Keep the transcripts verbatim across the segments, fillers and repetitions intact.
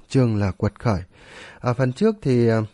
chương là quật khởi. Ở phần trước thì uh,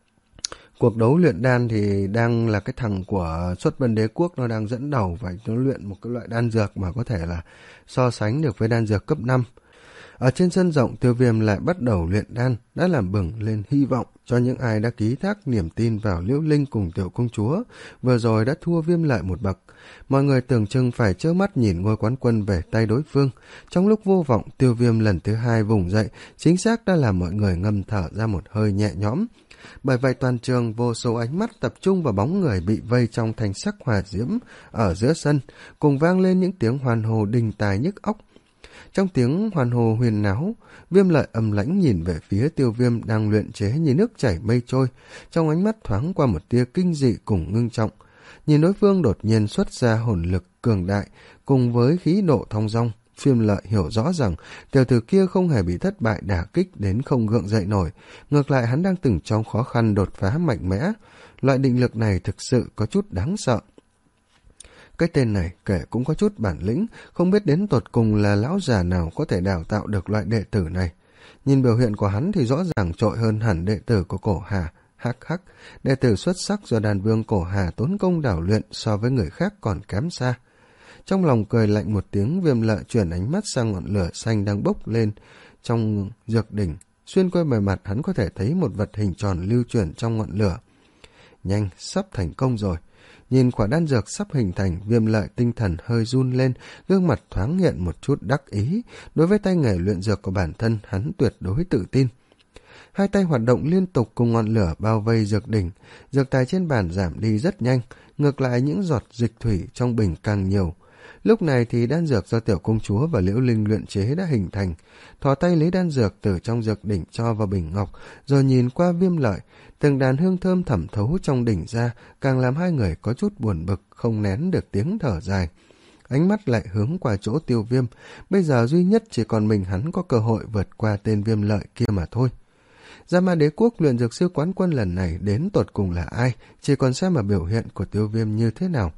cuộc đấu luyện đan thì đang là cái thằng của Xuất Vân Đế Quốc, nó đang dẫn đầu và nó luyện một cái loại đan dược mà có thể là so sánh được với đan dược cấp năm. Ở trên sân rộng, Tiêu Viêm lại bắt đầu luyện đan, đã làm bừng lên hy vọng cho những ai đã ký thác niềm tin vào Liễu Linh cùng tiểu công chúa, vừa rồi đã thua Viêm Lợi một bậc. Mọi người tưởng chừng phải trơ mắt nhìn ngôi quán quân về tay đối phương. Trong lúc vô vọng, Tiêu Viêm lần thứ hai vùng dậy, chính xác đã làm mọi người ngâm thở ra một hơi nhẹ nhõm. Bởi vậy toàn trường vô số ánh mắt tập trung vào bóng người bị vây trong thanh sắc hỏa diễm ở giữa sân, cùng vang lên những tiếng hoan hô đình tài nhức óc. Trong tiếng hoan hô huyền náo, Viêm Lợi âm lãnh nhìn về phía Tiêu Viêm đang luyện chế như nước chảy mây trôi, trong ánh mắt thoáng qua một tia kinh dị cùng ngưng trọng. Nhìn đối phương đột nhiên xuất ra hồn lực cường đại cùng với khí độ thong dong, Viêm Lợi hiểu rõ rằng tiểu tử kia không hề bị thất bại đả kích đến không gượng dậy nổi, ngược lại hắn đang từng trong khó khăn đột phá mạnh mẽ. Loại định lực này thực sự có chút đáng sợ. Cái tên này kể cũng có chút bản lĩnh, không biết đến tột cùng là lão già nào có thể đào tạo được loại đệ tử này. Nhìn biểu hiện của hắn thì rõ ràng trội hơn hẳn đệ tử của Cổ Hà. Hắc hắc, đệ tử xuất sắc do đàn vương Cổ Hà tốn công đảo luyện so với người khác còn kém xa. Trong lòng cười lạnh một tiếng, Viêm Lợi chuyển ánh mắt sang ngọn lửa xanh đang bốc lên trong dược đỉnh. Xuyên qua bề mặt hắn có thể thấy một vật hình tròn lưu chuyển trong ngọn lửa. Nhanh, sắp thành công rồi. Nhìn quả đan dược sắp hình thành, Viêm Lợi tinh thần hơi run lên, gương mặt thoáng hiện một chút đắc ý. Đối với tay nghề luyện dược của bản thân, hắn tuyệt đối tự tin. Hai tay hoạt động liên tục cùng ngọn lửa bao vây dược đỉnh. Dược tài trên bàn giảm đi rất nhanh, ngược lại những giọt dịch thủy trong bình càng nhiều. Lúc này thì đan dược do tiểu công chúa và Liễu Linh luyện chế đã hình thành. Thò tay lấy đan dược từ trong dược đỉnh cho vào bình ngọc, rồi nhìn qua Viêm Lợi. Từng đàn hương thơm thẩm thấu trong đỉnh ra, càng làm hai người có chút buồn bực, không nén được tiếng thở dài. Ánh mắt lại hướng qua chỗ Tiêu Viêm, bây giờ duy nhất chỉ còn mình hắn có cơ hội vượt qua tên Viêm Lợi kia mà thôi. Gia Ma Đế Quốc luyện dược sư quán quân lần này đến tột cùng là ai, chỉ còn xem mà biểu hiện của Tiêu Viêm như thế nào.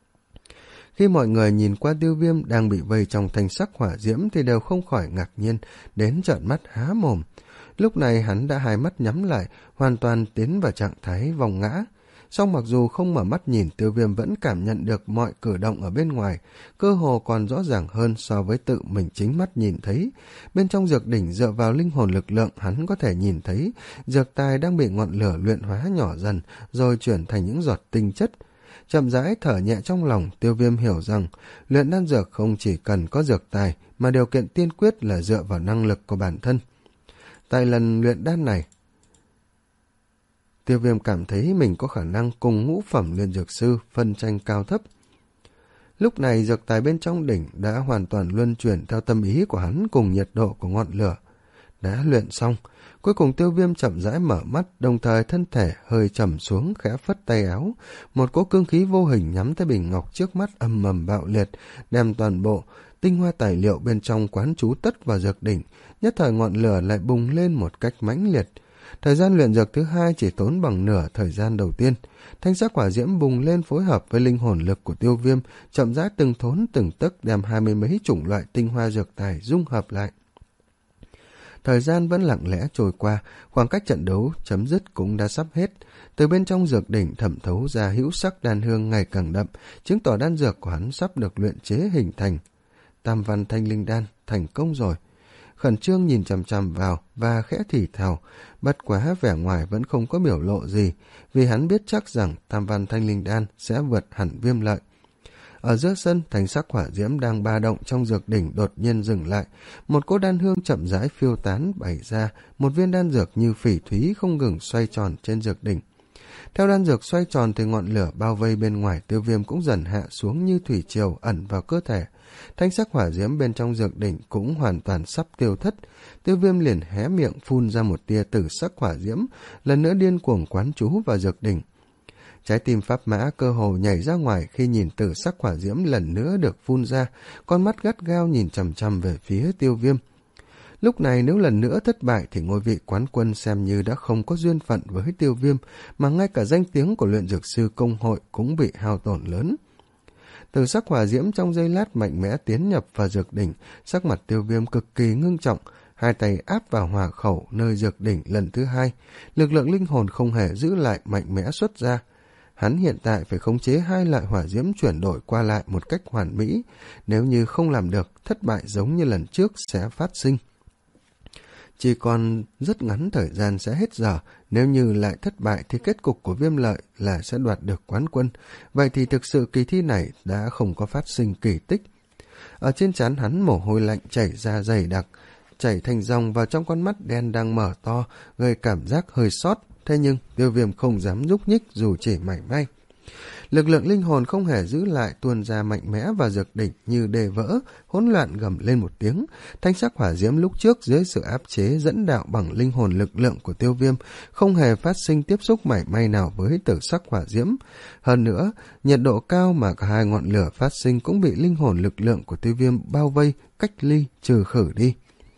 Khi mọi người nhìn qua Tiêu Viêm đang bị vây trong thanh sắc hỏa diễm thì đều không khỏi ngạc nhiên, đến trợn mắt há mồm. Lúc này hắn đã hai mắt nhắm lại, hoàn toàn tiến vào trạng thái vòng ngã. Song mặc dù không mở mắt nhìn, Tiêu Viêm vẫn cảm nhận được mọi cử động ở bên ngoài, cơ hồ còn rõ ràng hơn so với tự mình chính mắt nhìn thấy. Bên trong dược đỉnh dựa vào linh hồn lực lượng, hắn có thể nhìn thấy dược tài đang bị ngọn lửa luyện hóa nhỏ dần, rồi chuyển thành những giọt tinh chất. Chậm rãi thở nhẹ trong lòng, Tiêu Viêm hiểu rằng luyện đan dược không chỉ cần có dược tài, mà điều kiện tiên quyết là dựa vào năng lực của bản thân. Tại lần luyện đan này, Tiêu Viêm cảm thấy mình có khả năng cùng ngũ phẩm luyện dược sư phân tranh cao thấp. Lúc này dược tài bên trong đỉnh đã hoàn toàn luân chuyển theo tâm ý của hắn cùng nhiệt độ của ngọn lửa. Đã luyện xong, cuối cùng Tiêu Viêm chậm rãi mở mắt, đồng thời thân thể hơi trầm xuống, khẽ phất tay áo. Một cỗ cương khí vô hình nhắm tới bình ngọc trước mắt âm mầm bạo liệt, đem toàn bộ tinh hoa tài liệu bên trong quán trú tất vào dược đỉnh. Nhất thời ngọn lửa lại bùng lên một cách mãnh liệt. Thời gian luyện dược thứ hai chỉ tốn bằng nửa thời gian đầu tiên. Thanh sắc hỏa diễm bùng lên phối hợp với linh hồn lực của Tiêu Viêm, chậm rãi từng thốn từng tấc đem hai mươi mấy chủng loại tinh hoa dược tài dung hợp lại. Thời gian vẫn lặng lẽ trôi qua, khoảng cách trận đấu chấm dứt cũng đã sắp hết. Từ bên trong dược đỉnh thẩm thấu ra hữu sắc đan hương ngày càng đậm, chứng tỏ đan dược của hắn sắp được luyện chế hình thành. Tam văn thanh linh đan thành công rồi. Khẩn trương nhìn chằm chằm vào và khẽ thì thào, bất quá vẻ ngoài vẫn không có biểu lộ gì, vì hắn biết chắc rằng tam văn thanh linh đan sẽ vượt hẳn Viêm Lợi. Ở giữa sân, thanh sắc hỏa diễm đang ba động trong dược đỉnh đột nhiên dừng lại, một cỗ đan hương chậm rãi phiêu tán bày ra, một viên đan dược như phỉ thúy không ngừng xoay tròn trên dược đỉnh. Theo đan dược xoay tròn thì ngọn lửa bao vây bên ngoài Tiêu Viêm cũng dần hạ xuống như thủy triều ẩn vào cơ thể. Thanh sắc hỏa diễm bên trong dược đỉnh cũng hoàn toàn sắp tiêu thất. Tiêu Viêm liền hé miệng phun ra một tia tử sắc hỏa diễm, lần nữa điên cuồng quán trú vào dược đỉnh. Trái tim pháp mã cơ hồ nhảy ra ngoài khi nhìn tử sắc hỏa diễm lần nữa được phun ra, con mắt gắt gao nhìn chằm chằm về phía Tiêu Viêm. Lúc này nếu lần nữa thất bại thì ngôi vị quán quân xem như đã không có duyên phận với Tiêu Viêm, mà ngay cả danh tiếng của luyện dược sư công hội cũng bị hao tổn lớn. Tử sắc hỏa diễm trong giây lát mạnh mẽ tiến nhập vào dược đỉnh, sắc mặt Tiêu Viêm cực kỳ ngưng trọng, hai tay áp vào hỏa khẩu nơi dược đỉnh lần thứ hai, lực lượng linh hồn không hề giữ lại mạnh mẽ xuất ra. Hắn hiện tại phải khống chế hai loại hỏa diễm chuyển đổi qua lại một cách hoàn mỹ, nếu như không làm được, thất bại giống như lần trước sẽ phát sinh. Chỉ còn rất ngắn thời gian sẽ hết giờ, nếu như lại thất bại thì kết cục của Viêm Lợi là sẽ đoạt được quán quân, vậy thì thực sự kỳ thi này đã không có phát sinh kỳ tích. Ở trên trán hắn mồ hôi lạnh chảy ra dày đặc, chảy thành dòng vào trong con mắt đen đang mở to, gây cảm giác hơi sót, thế nhưng Tiêu Viêm không dám nhúc nhích dù chỉ mảy may. Lực lượng linh hồn không hề giữ lại tuôn ra mạnh mẽ và dược đỉnh như đề vỡ, hỗn loạn gầm lên một tiếng. Thanh sắc hỏa diễm lúc trước dưới sự áp chế dẫn đạo bằng linh hồn lực lượng của Tiêu Viêm không hề phát sinh tiếp xúc mảy may nào với tử sắc hỏa diễm. Hơn nữa, nhiệt độ cao mà cả hai ngọn lửa phát sinh cũng bị linh hồn lực lượng của Tiêu Viêm bao vây, cách ly, trừ khử đi.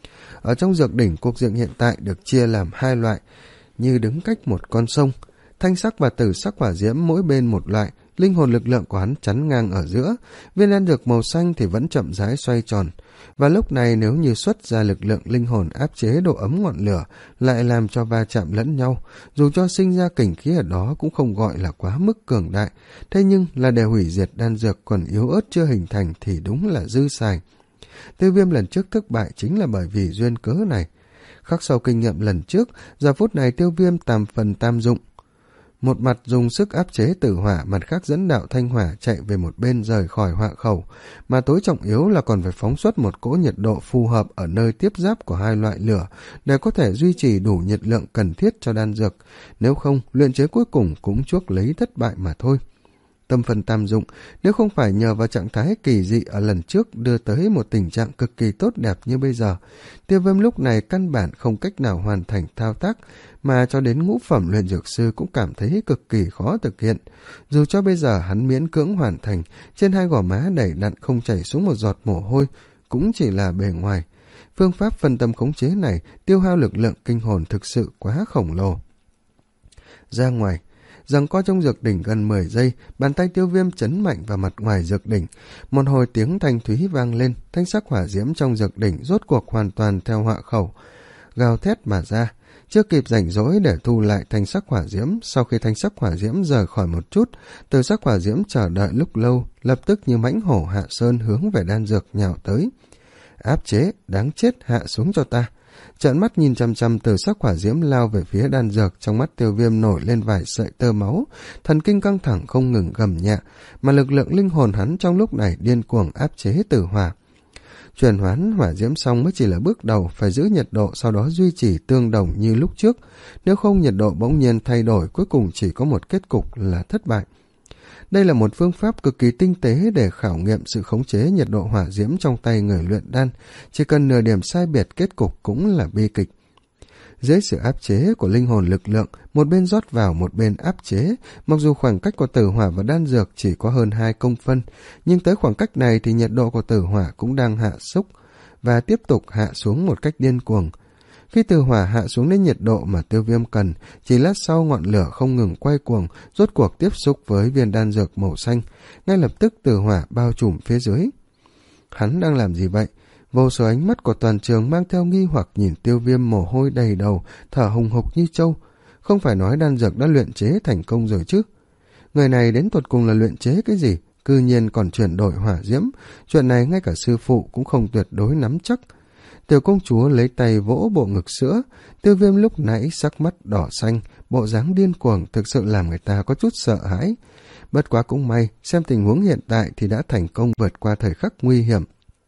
Ở trong dược đỉnh, cục diện hiện tại được chia làm hai loại, như đứng cách một con sông. Thanh sắc và tử sắc hỏa diễm mỗi bên một loại, linh hồn lực lượng của hắn chắn ngang ở giữa, viên đan dược màu xanh thì vẫn chậm rãi xoay tròn. Và lúc này nếu như xuất ra lực lượng linh hồn áp chế độ ấm ngọn lửa, lại làm cho va chạm lẫn nhau, dù cho sinh ra kình khí ở đó cũng không gọi là quá mức cường đại, thế nhưng là để hủy diệt đan dược còn yếu ớt chưa hình thành thì đúng là dư xài. Tiêu Viêm lần trước thất bại chính là bởi vì duyên cớ này. Khắc sâu kinh nghiệm lần trước, giờ phút này Tiêu Viêm tam phần tam dụng. Một mặt dùng sức áp chế tử hỏa, mặt khác dẫn đạo thanh hỏa chạy về một bên rời khỏi hỏa khẩu, mà tối trọng yếu là còn phải phóng xuất một cỗ nhiệt độ phù hợp ở nơi tiếp giáp của hai loại lửa để có thể duy trì đủ nhiệt lượng cần thiết cho đan dược, nếu không luyện chế cuối cùng cũng chuốc lấy thất bại mà thôi. Tâm phần tam dụng, nếu không phải nhờ vào trạng thái kỳ dị ở lần trước đưa tới một tình trạng cực kỳ tốt đẹp như bây giờ, Tiêu Viêm lúc này căn bản không cách nào hoàn thành thao tác, mà cho đến ngũ phẩm luyện dược sư cũng cảm thấy cực kỳ khó thực hiện. Dù cho bây giờ hắn miễn cưỡng hoàn thành, trên hai gò má đầy đặn không chảy xuống một giọt mồ hôi, cũng chỉ là bề ngoài. Phương pháp phân tâm khống chế này tiêu hao lực lượng kinh hồn thực sự quá khổng lồ. Ra ngoài, giằng co trong dược đỉnh gần mười giây, bàn tay Tiêu Viêm chấn mạnh vào mặt ngoài dược đỉnh. Một hồi tiếng thanh thúy vang lên, thanh sắc hỏa diễm trong dược đỉnh rốt cuộc hoàn toàn theo họa khẩu, gào thét mà ra. Chưa kịp rảnh rỗi để thu lại thanh sắc hỏa diễm, sau khi thanh sắc hỏa diễm rời khỏi một chút, từ sắc hỏa diễm chờ đợi lúc lâu, lập tức như mãnh hổ hạ sơn hướng về đan dược nhào tới. Áp chế, đáng chết, hạ xuống cho ta. Trợn mắt nhìn chăm chăm từ sắc hỏa diễm lao về phía đan dược, trong mắt Tiêu Viêm nổi lên vài sợi tơ máu, thần kinh căng thẳng không ngừng gầm nhẹ, mà lực lượng linh hồn hắn trong lúc này điên cuồng áp chế tử hỏa. Chuyển hoán hỏa diễm xong mới chỉ là bước đầu, phải giữ nhiệt độ sau đó duy trì tương đồng như lúc trước, nếu không nhiệt độ bỗng nhiên thay đổi, cuối cùng chỉ có một kết cục là thất bại. Đây là một phương pháp cực kỳ tinh tế để khảo nghiệm sự khống chế nhiệt độ hỏa diễm trong tay người luyện đan, chỉ cần nửa điểm sai biệt kết cục cũng là bi kịch. Dưới sự áp chế của linh hồn lực lượng, một bên rót vào một bên áp chế, mặc dù khoảng cách của tử hỏa và đan dược chỉ có hơn hai công phân, nhưng tới khoảng cách này thì nhiệt độ của tử hỏa cũng đang hạ xúc và tiếp tục hạ xuống một cách điên cuồng. Khi tử hỏa hạ xuống đến nhiệt độ mà Tiêu Viêm cần, chỉ lát sau ngọn lửa không ngừng quay cuồng, rốt cuộc tiếp xúc với viên đan dược màu xanh, ngay lập tức tử hỏa bao trùm phía dưới. Hắn đang làm gì vậy? Vô số ánh mắt của toàn trường mang theo nghi hoặc nhìn Tiêu Viêm mồ hôi đầy đầu, thở hùng hục như trâu. Không phải nói đan dược đã luyện chế thành công rồi chứ? Người này đến tột cùng là luyện chế cái gì? Cư nhiên còn chuyển đổi hỏa diễm. Chuyện này ngay cả sư phụ cũng không tuyệt đối nắm chắc. Tiểu công chúa lấy tay vỗ bộ ngực sữa. Tiêu Viêm lúc nãy sắc mắt đỏ xanh, bộ dáng điên cuồng thực sự làm người ta có chút sợ hãi. Bất quá cũng may, xem tình huống hiện tại thì đã thành công vượt qua thời khắc nguy hiểm.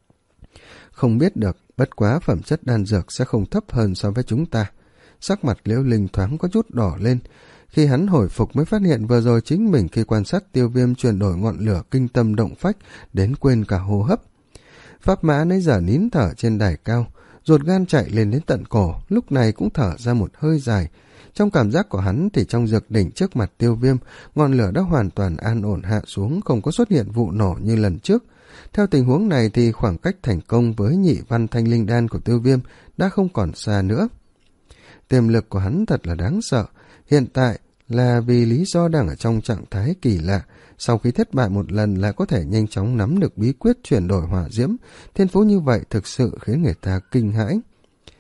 Không biết được, bất quá phẩm chất đan dược sẽ không thấp hơn so với chúng ta. Sắc mặt Liễu Linh thoáng có chút đỏ lên. Khi hắn hồi phục mới phát hiện vừa rồi chính mình khi quan sát Tiêu Viêm chuyển đổi ngọn lửa kinh tâm động phách đến quên cả hô hấp. Pháp mã nãy giờ nín thở trên đài cao, ruột gan chạy lên đến tận cổ, lúc này cũng thở ra một hơi dài. Trong cảm giác của hắn thì trong dược đỉnh trước mặt Tiêu Viêm, ngọn lửa đã hoàn toàn an ổn hạ xuống, không có xuất hiện vụ nổ như lần trước. Theo tình huống này thì khoảng cách thành công với nhị văn thanh linh đan của Tiêu Viêm đã không còn xa nữa. Tiềm lực của hắn thật là đáng sợ. Hiện tại là vì lý do đang ở trong trạng thái kỳ lạ, sau khi thất bại một lần lại có thể nhanh chóng nắm được bí quyết chuyển đổi hỏa diễm. Thiên phú như vậy thực sự khiến người ta kinh hãi.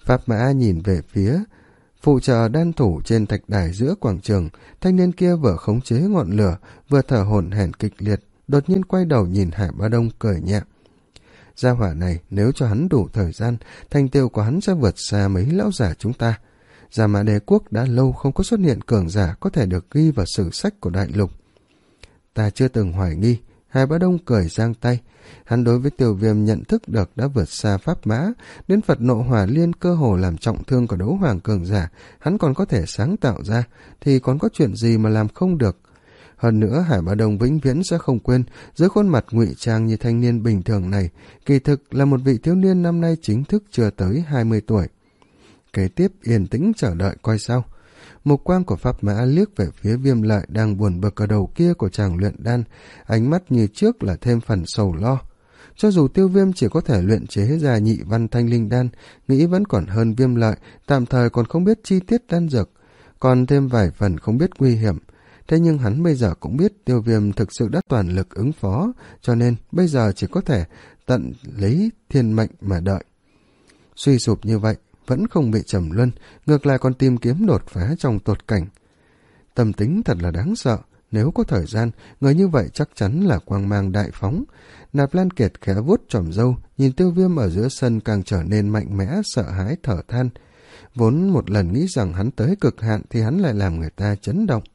Pháp Mã nhìn về phía phụ trợ đan thủ trên thạch đài giữa quảng trường. Thanh niên kia vừa khống chế ngọn lửa, vừa thở hổn hển kịch liệt, đột nhiên quay đầu nhìn Hải Bá Đông cười nhẹ. Gia hỏa này nếu cho hắn đủ thời gian, thành tựu của hắn sẽ vượt xa mấy lão giả chúng ta. Gia Mã Đế quốc đã lâu không có xuất hiện cường giả có thể được ghi vào sử sách của đại lục. Ta chưa từng hoài nghi. Hải Bá Đông cười giang tay. Hắn đối với Tiêu Viêm nhận thức được đã vượt xa Pháp Mã, đến Phật Nộ Hỏa Liên cơ hồ làm trọng thương của đấu hoàng cường giả, hắn còn có thể sáng tạo ra, thì còn có chuyện gì mà làm không được. Hơn nữa, Hải Bá Đông vĩnh viễn sẽ không quên, dưới khuôn mặt ngụy trang như thanh niên bình thường này, kỳ thực là một vị thiếu niên năm nay chính thức chưa tới hai mươi tuổi. Kế tiếp yên tĩnh chờ đợi coi sao. Mục quang của Pháp Mã liếc về phía Viêm Lợi đang buồn bực ở đầu kia của chàng luyện đan, ánh mắt như trước là thêm phần sầu lo. Cho dù Tiêu Viêm chỉ có thể luyện chế ra nhị văn thanh linh đan, nghĩ vẫn còn hơn Viêm Lợi, tạm thời còn không biết chi tiết đan dược, còn thêm vài phần không biết nguy hiểm. Thế nhưng hắn bây giờ cũng biết Tiêu Viêm thực sự đã toàn lực ứng phó, cho nên bây giờ chỉ có thể tận lấy thiên mệnh mà đợi. Suy sụp như vậy, vẫn không bị trầm luân, ngược lại còn tìm kiếm đột phá trong tột cảnh. Tâm tính thật là đáng sợ, nếu có thời gian, người như vậy chắc chắn là quang mang đại phóng. Nạp Lan Kiệt khẽ vuốt chòm râu, nhìn Tiêu Viêm ở giữa sân càng trở nên mạnh mẽ, sợ hãi thở than. Vốn một lần nghĩ rằng hắn tới cực hạn thì hắn lại làm người ta chấn động.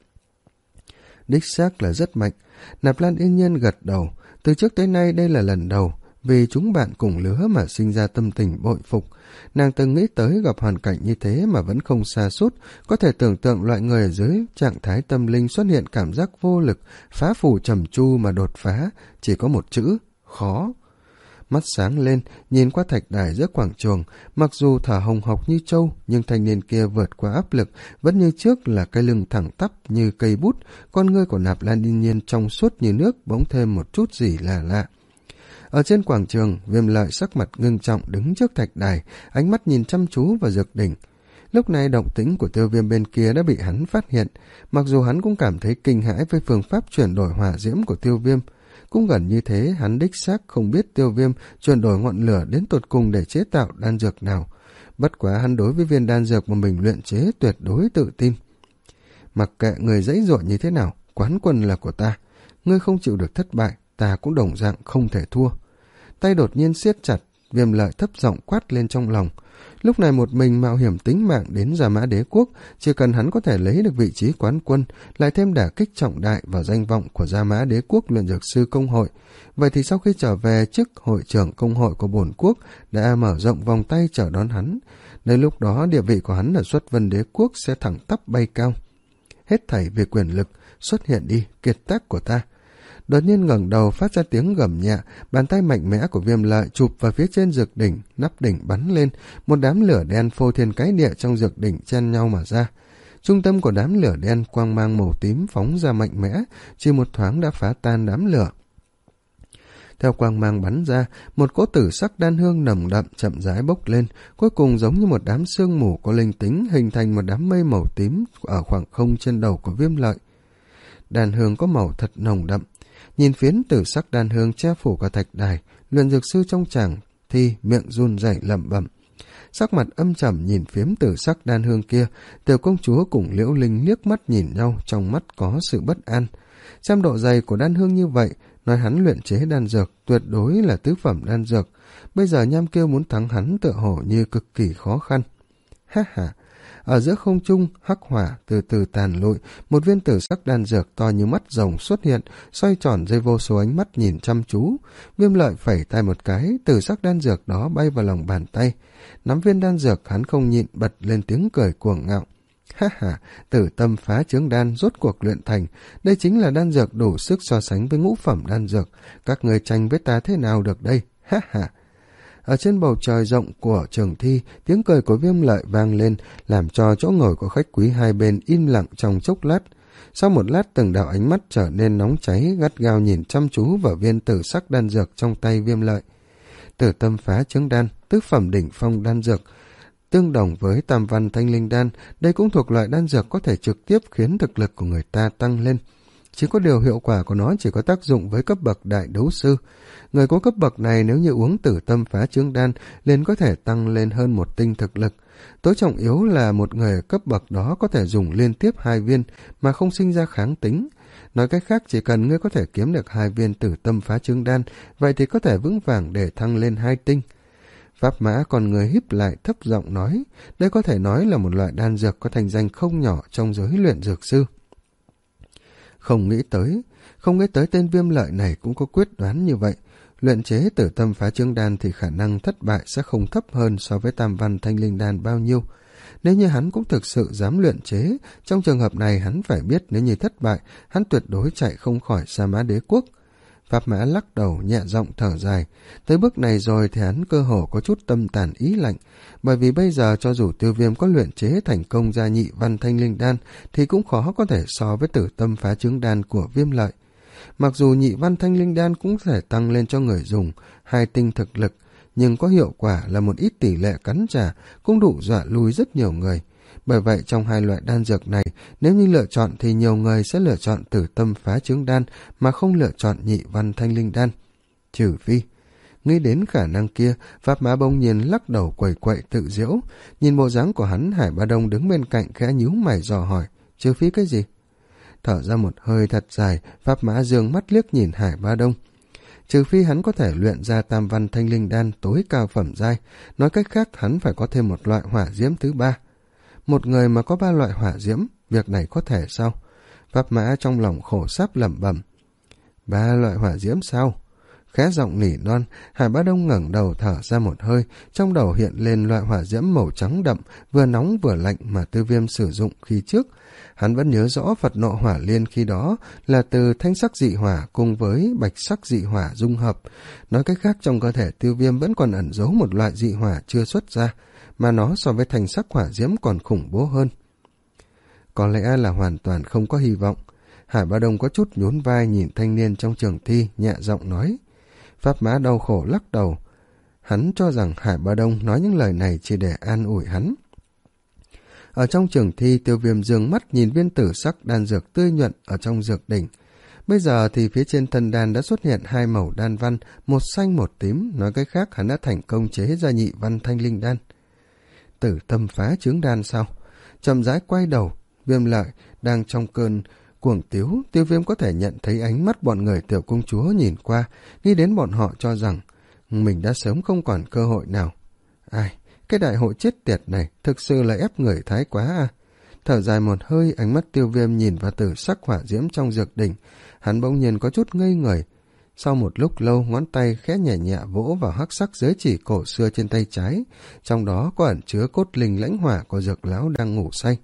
Đích xác là rất mạnh. Nạp Lan yên nhiên gật đầu. Từ trước tới nay đây là lần đầu, vì chúng bạn cùng lứa mà sinh ra tâm tình bội phục. Nàng từng nghĩ tới gặp hoàn cảnh như thế mà vẫn không sa sút, có thể tưởng tượng loại người ở dưới trạng thái tâm linh xuất hiện cảm giác vô lực, phá phủ trầm chu mà đột phá, chỉ có một chữ, khó. Mắt sáng lên, nhìn qua thạch đài giữa quảng trường, mặc dù thở hồng hộc như trâu, nhưng thanh niên kia vượt qua áp lực, vẫn như trước là cái lưng thẳng tắp như cây bút, con ngươi của Nạp Lan yên nhiên trong suốt như nước, bỗng thêm một chút gì là lạ. Ở trên quảng trường, Viêm Lợi sắc mặt ngưng trọng đứng trước thạch đài, ánh mắt nhìn chăm chú vào Dược Đỉnh. Lúc này động tĩnh của Tiêu Viêm bên kia đã bị hắn phát hiện, mặc dù hắn cũng cảm thấy kinh hãi với phương pháp chuyển đổi hỏa diễm của Tiêu Viêm. Cũng gần như thế, hắn đích xác không biết Tiêu Viêm chuyển đổi ngọn lửa đến tột cùng để chế tạo đan dược nào. Bất quá hắn đối với viên đan dược mà mình luyện chế tuyệt đối tự tin. Mặc kệ người dãy dội như thế nào, quán quân là của ta. Ngươi không chịu được thất bại, ta cũng đồng dạng không thể thua. Tay đột nhiên siết chặt, Viêm Lợi thấp giọng quát lên trong lòng. Lúc này một mình mạo hiểm tính mạng đến Gia Mã Đế quốc, chỉ cần hắn có thể lấy được vị trí quán quân, lại thêm đả kích trọng đại vào danh vọng của Gia Mã Đế quốc luyện dược sư công hội. Vậy thì sau khi trở về, chức hội trưởng công hội của bổn quốc đã mở rộng vòng tay chờ đón hắn. Đến lúc đó địa vị của hắn ở Xuất Vân Đế quốc sẽ thẳng tắp bay cao. Hết thảy về quyền lực, xuất hiện đi, kiệt tác của ta. Đột nhiên ngẩng đầu phát ra tiếng gầm nhẹ, bàn tay mạnh mẽ của Viêm Lợi chụp vào phía trên Dược Đỉnh, nắp đỉnh bắn lên, một đám lửa đen phô thiên cái địa trong Dược Đỉnh chen nhau mà ra. Trung tâm của đám lửa đen quang mang màu tím phóng ra mạnh mẽ, chỉ một thoáng đã phá tan đám lửa. Theo quang mang bắn ra, một cỗ tử sắc đan hương nồng đậm chậm rãi bốc lên, cuối cùng giống như một đám sương mù có linh tính hình thành một đám mây màu tím ở khoảng không trên đầu của Viêm Lợi. Đan hương có màu thật nồng đậm. Nhìn phiến tử sắc đan hương che phủ cả thạch đài, luyện dược sư trong tràng thì miệng run rẩy lẩm bẩm. Sắc mặt âm trầm nhìn phiếm tử sắc đan hương kia, Tiểu công chúa cùng Liễu Linh liếc mắt nhìn nhau, trong mắt có sự bất an. Xem độ dày của đan hương như vậy, nói hắn luyện chế đan dược tuyệt đối là tứ phẩm đan dược. Bây giờ Nham Kiêu muốn thắng hắn tựa hồ như cực kỳ khó khăn. Ha ha. Ở giữa không trung, hắc hỏa từ từ tàn lụi, một viên tử sắc đan dược to như mắt rồng xuất hiện, xoay tròn dưới vô số ánh mắt nhìn chăm chú. Viêm Lợi phẩy tay một cái, tử sắc đan dược đó bay vào lòng bàn tay. Nắm viên đan dược, hắn không nhịn bật lên tiếng cười cuồng ngạo. Ha ha, tử tâm phá chướng đan rốt cuộc luyện thành, đây chính là đan dược đủ sức so sánh với ngũ phẩm đan dược, các người tranh với ta thế nào được đây? Ha ha. Ở trên bầu trời rộng của trường thi, tiếng cười của Viêm Lợi vang lên, làm cho chỗ ngồi của khách quý hai bên im lặng trong chốc lát. Sau một lát, từng đạo ánh mắt trở nên nóng cháy, gắt gao nhìn chăm chú vào viên tử sắc đan dược trong tay Viêm Lợi. Tử tâm phá chướng đan, tứ phẩm đỉnh phong đan dược, tương đồng với tam văn thanh linh đan, đây cũng thuộc loại đan dược có thể trực tiếp khiến thực lực của người ta tăng lên. Chỉ có điều hiệu quả của nó chỉ có tác dụng với cấp bậc đại đấu sư. Người có cấp bậc này nếu như uống tử tâm phá trướng đan liền có thể tăng lên hơn một tinh thực lực. Tối trọng yếu là một người cấp bậc đó có thể dùng liên tiếp hai viên mà không sinh ra kháng tính. Nói cách khác, chỉ cần ngươi có thể kiếm được hai viên tử tâm phá trướng đan, vậy thì có thể vững vàng để thăng lên hai tinh. Pháp Mã còn người híp lại thấp giọng nói, đây có thể nói là một loại đan dược có thành danh không nhỏ trong giới luyện dược sư. Không nghĩ tới, không nghĩ tới tên Viêm Lợi này cũng có quyết đoán như vậy. Luyện chế tử tâm phá trướng đan thì khả năng thất bại sẽ không thấp hơn so với tam văn thanh linh đan bao nhiêu. Nếu như hắn cũng thực sự dám luyện chế, trong trường hợp này hắn phải biết nếu như thất bại, hắn tuyệt đối chạy không khỏi Sa Mã Đế Quốc. Pháp Mã lắc đầu nhẹ giọng thở dài, tới bước này rồi thì hắn cơ hồ có chút tâm tàn ý lạnh, bởi vì bây giờ cho dù Tiêu Viêm có luyện chế thành công ra nhị văn thanh linh đan thì cũng khó có thể so với tử tâm phá trướng đan của Viêm Lợi. Mặc dù nhị văn thanh linh đan cũng có thể tăng lên cho người dùng hai tinh thực lực, nhưng có hiệu quả là một ít tỷ lệ cắn trả cũng đủ dọa lui rất nhiều người. Bởi vậy trong hai loại đan dược này, nếu như lựa chọn thì nhiều người sẽ lựa chọn tử tâm phá trướng đan mà không lựa chọn nhị văn thanh linh đan. Trừ phi, nghĩ đến khả năng kia, Pháp Mã bỗng nhiên lắc đầu quẩy quậy tự giễu. Nhìn bộ dáng của hắn, Hải Ba Đông đứng bên cạnh khẽ nhíu mày dò hỏi, trừ phi cái gì? Thở ra một hơi thật dài, Pháp Mã dương mắt liếc nhìn Hải Ba Đông. Trừ phi hắn có thể luyện ra tam văn thanh linh đan tối cao phẩm giai, nói cách khác hắn phải có thêm một loại hỏa diễm thứ ba. Một người mà có ba loại hỏa diễm, việc này có thể sao? Pháp Mã trong lòng khổ sáp lẩm bẩm. Ba loại hỏa diễm sao? Khẽ giọng nỉ non, Hải Bá Đông ngẩng đầu thở ra một hơi, trong đầu hiện lên loại hỏa diễm màu trắng đậm, vừa nóng vừa lạnh mà Tiêu Viêm sử dụng khi trước. Hắn vẫn nhớ rõ Phật Nộ Hỏa Liên khi đó là từ thanh sắc dị hỏa cùng với bạch sắc dị hỏa dung hợp. Nói cách khác, trong cơ thể Tiêu Viêm vẫn còn ẩn giấu một loại dị hỏa chưa xuất ra, mà nó so với thanh sắc hỏa diễm còn khủng bố hơn. Có lẽ là hoàn toàn không có hy vọng. Hải Bá Đông có chút nhún vai nhìn thanh niên trong trường thi, nhẹ giọng nói. Pháp Mã đau khổ lắc đầu. Hắn cho rằng Hải Bá Đông nói những lời này chỉ để an ủi hắn. Ở trong trường thi, Tiêu Viêm dương mắt nhìn viên tử sắc đan dược tươi nhuận ở trong dược đỉnh. Bây giờ thì phía trên thân đan đã xuất hiện hai màu đan văn, một xanh một tím, nói cách khác hắn đã thành công chế ra nhị văn thanh linh đan. Tử tâm phá trướng đan sao? Chậm rãi quay đầu, Viêm Lợi đang trong cơn cuồng tiếu. Tiêu Viêm có thể nhận thấy ánh mắt bọn người tiểu công chúa nhìn qua, nghĩ đến bọn họ cho rằng mình đã sớm không còn cơ hội nào. Ai, cái đại hội chết tiệt này thực sự là ép người thái quá à. Thở dài một hơi, ánh mắt Tiêu Viêm nhìn vào tử sắc hỏa diễm trong dược đỉnh, hắn bỗng nhiên có chút ngây người. Sau một lúc lâu, ngón tay khẽ nhẹ nhẹ vỗ vào hắc sắc giới chỉ cổ xưa trên tay trái, trong đó có ẩn chứa cốt linh lãnh hỏa của dược lão đang ngủ say.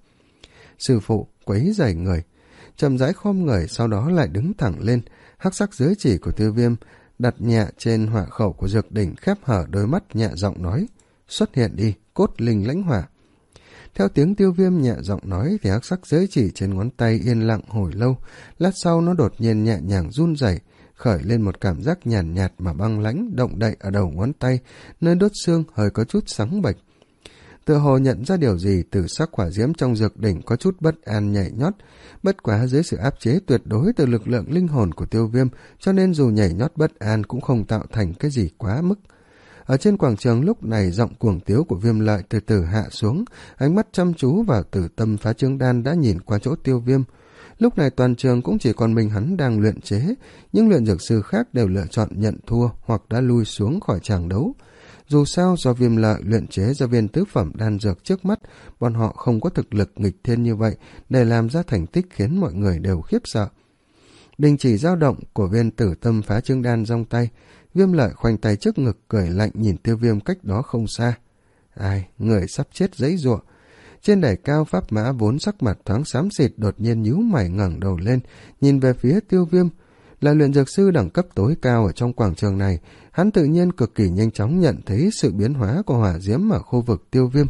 Sư phụ quấy rầy người, chậm rãi khom người, sau đó lại đứng thẳng lên. Hắc sắc giới chỉ của Tiêu Viêm đặt nhẹ trên hỏa khẩu của dược đỉnh, khép hở đôi mắt, nhẹ giọng nói, xuất hiện đi, cốt linh lãnh hỏa. Theo tiếng Tiêu Viêm nhẹ giọng nói thì hắc sắc giới chỉ trên ngón tay yên lặng hồi lâu, lát sau nó đột nhiên nhẹ nhàng run rẩy, khởi lên một cảm giác nhàn nhạt, nhạt mà băng lãnh động đậy ở đầu ngón tay, nơi đốt xương hơi có chút sáng bệch. Tựa hồ nhận ra điều gì, tử sắc hỏa diễm trong dược đỉnh có chút bất an nhảy nhót, bất quá dưới sự áp chế tuyệt đối từ lực lượng linh hồn của Tiêu Viêm, cho nên dù nhảy nhót bất an cũng không tạo thành cái gì quá mức. Ở trên quảng trường lúc này, giọng cuồng tiếu của Viêm Lợi từ từ hạ xuống, ánh mắt chăm chú vào tử tâm phá trướng đan đã nhìn qua chỗ Tiêu Viêm. Lúc này toàn trường cũng chỉ còn mình hắn đang luyện chế, những luyện dược sư khác đều lựa chọn nhận thua hoặc đã lui xuống khỏi tràng đấu. Dù sao, do Viêm Lợi luyện chế ra viên tứ phẩm đan dược trước mắt, bọn họ không có thực lực nghịch thiên như vậy để làm ra thành tích khiến mọi người đều khiếp sợ. Đình chỉ dao động của viên tử tâm phá trướng đan trong tay, Viêm Lợi khoanh tay trước ngực cười lạnh nhìn Tiêu Viêm cách đó không xa. Ai, người sắp chết giãy giụa. Trên đài cao, Pháp Mã vốn sắc mặt thoáng xám xịt đột nhiên nhíu mày ngẩng đầu lên, nhìn về phía Tiêu Viêm. Là luyện dược sư đẳng cấp tối cao ở trong quảng trường này, hắn tự nhiên cực kỳ nhanh chóng nhận thấy sự biến hóa của hỏa diễm ở khu vực Tiêu Viêm.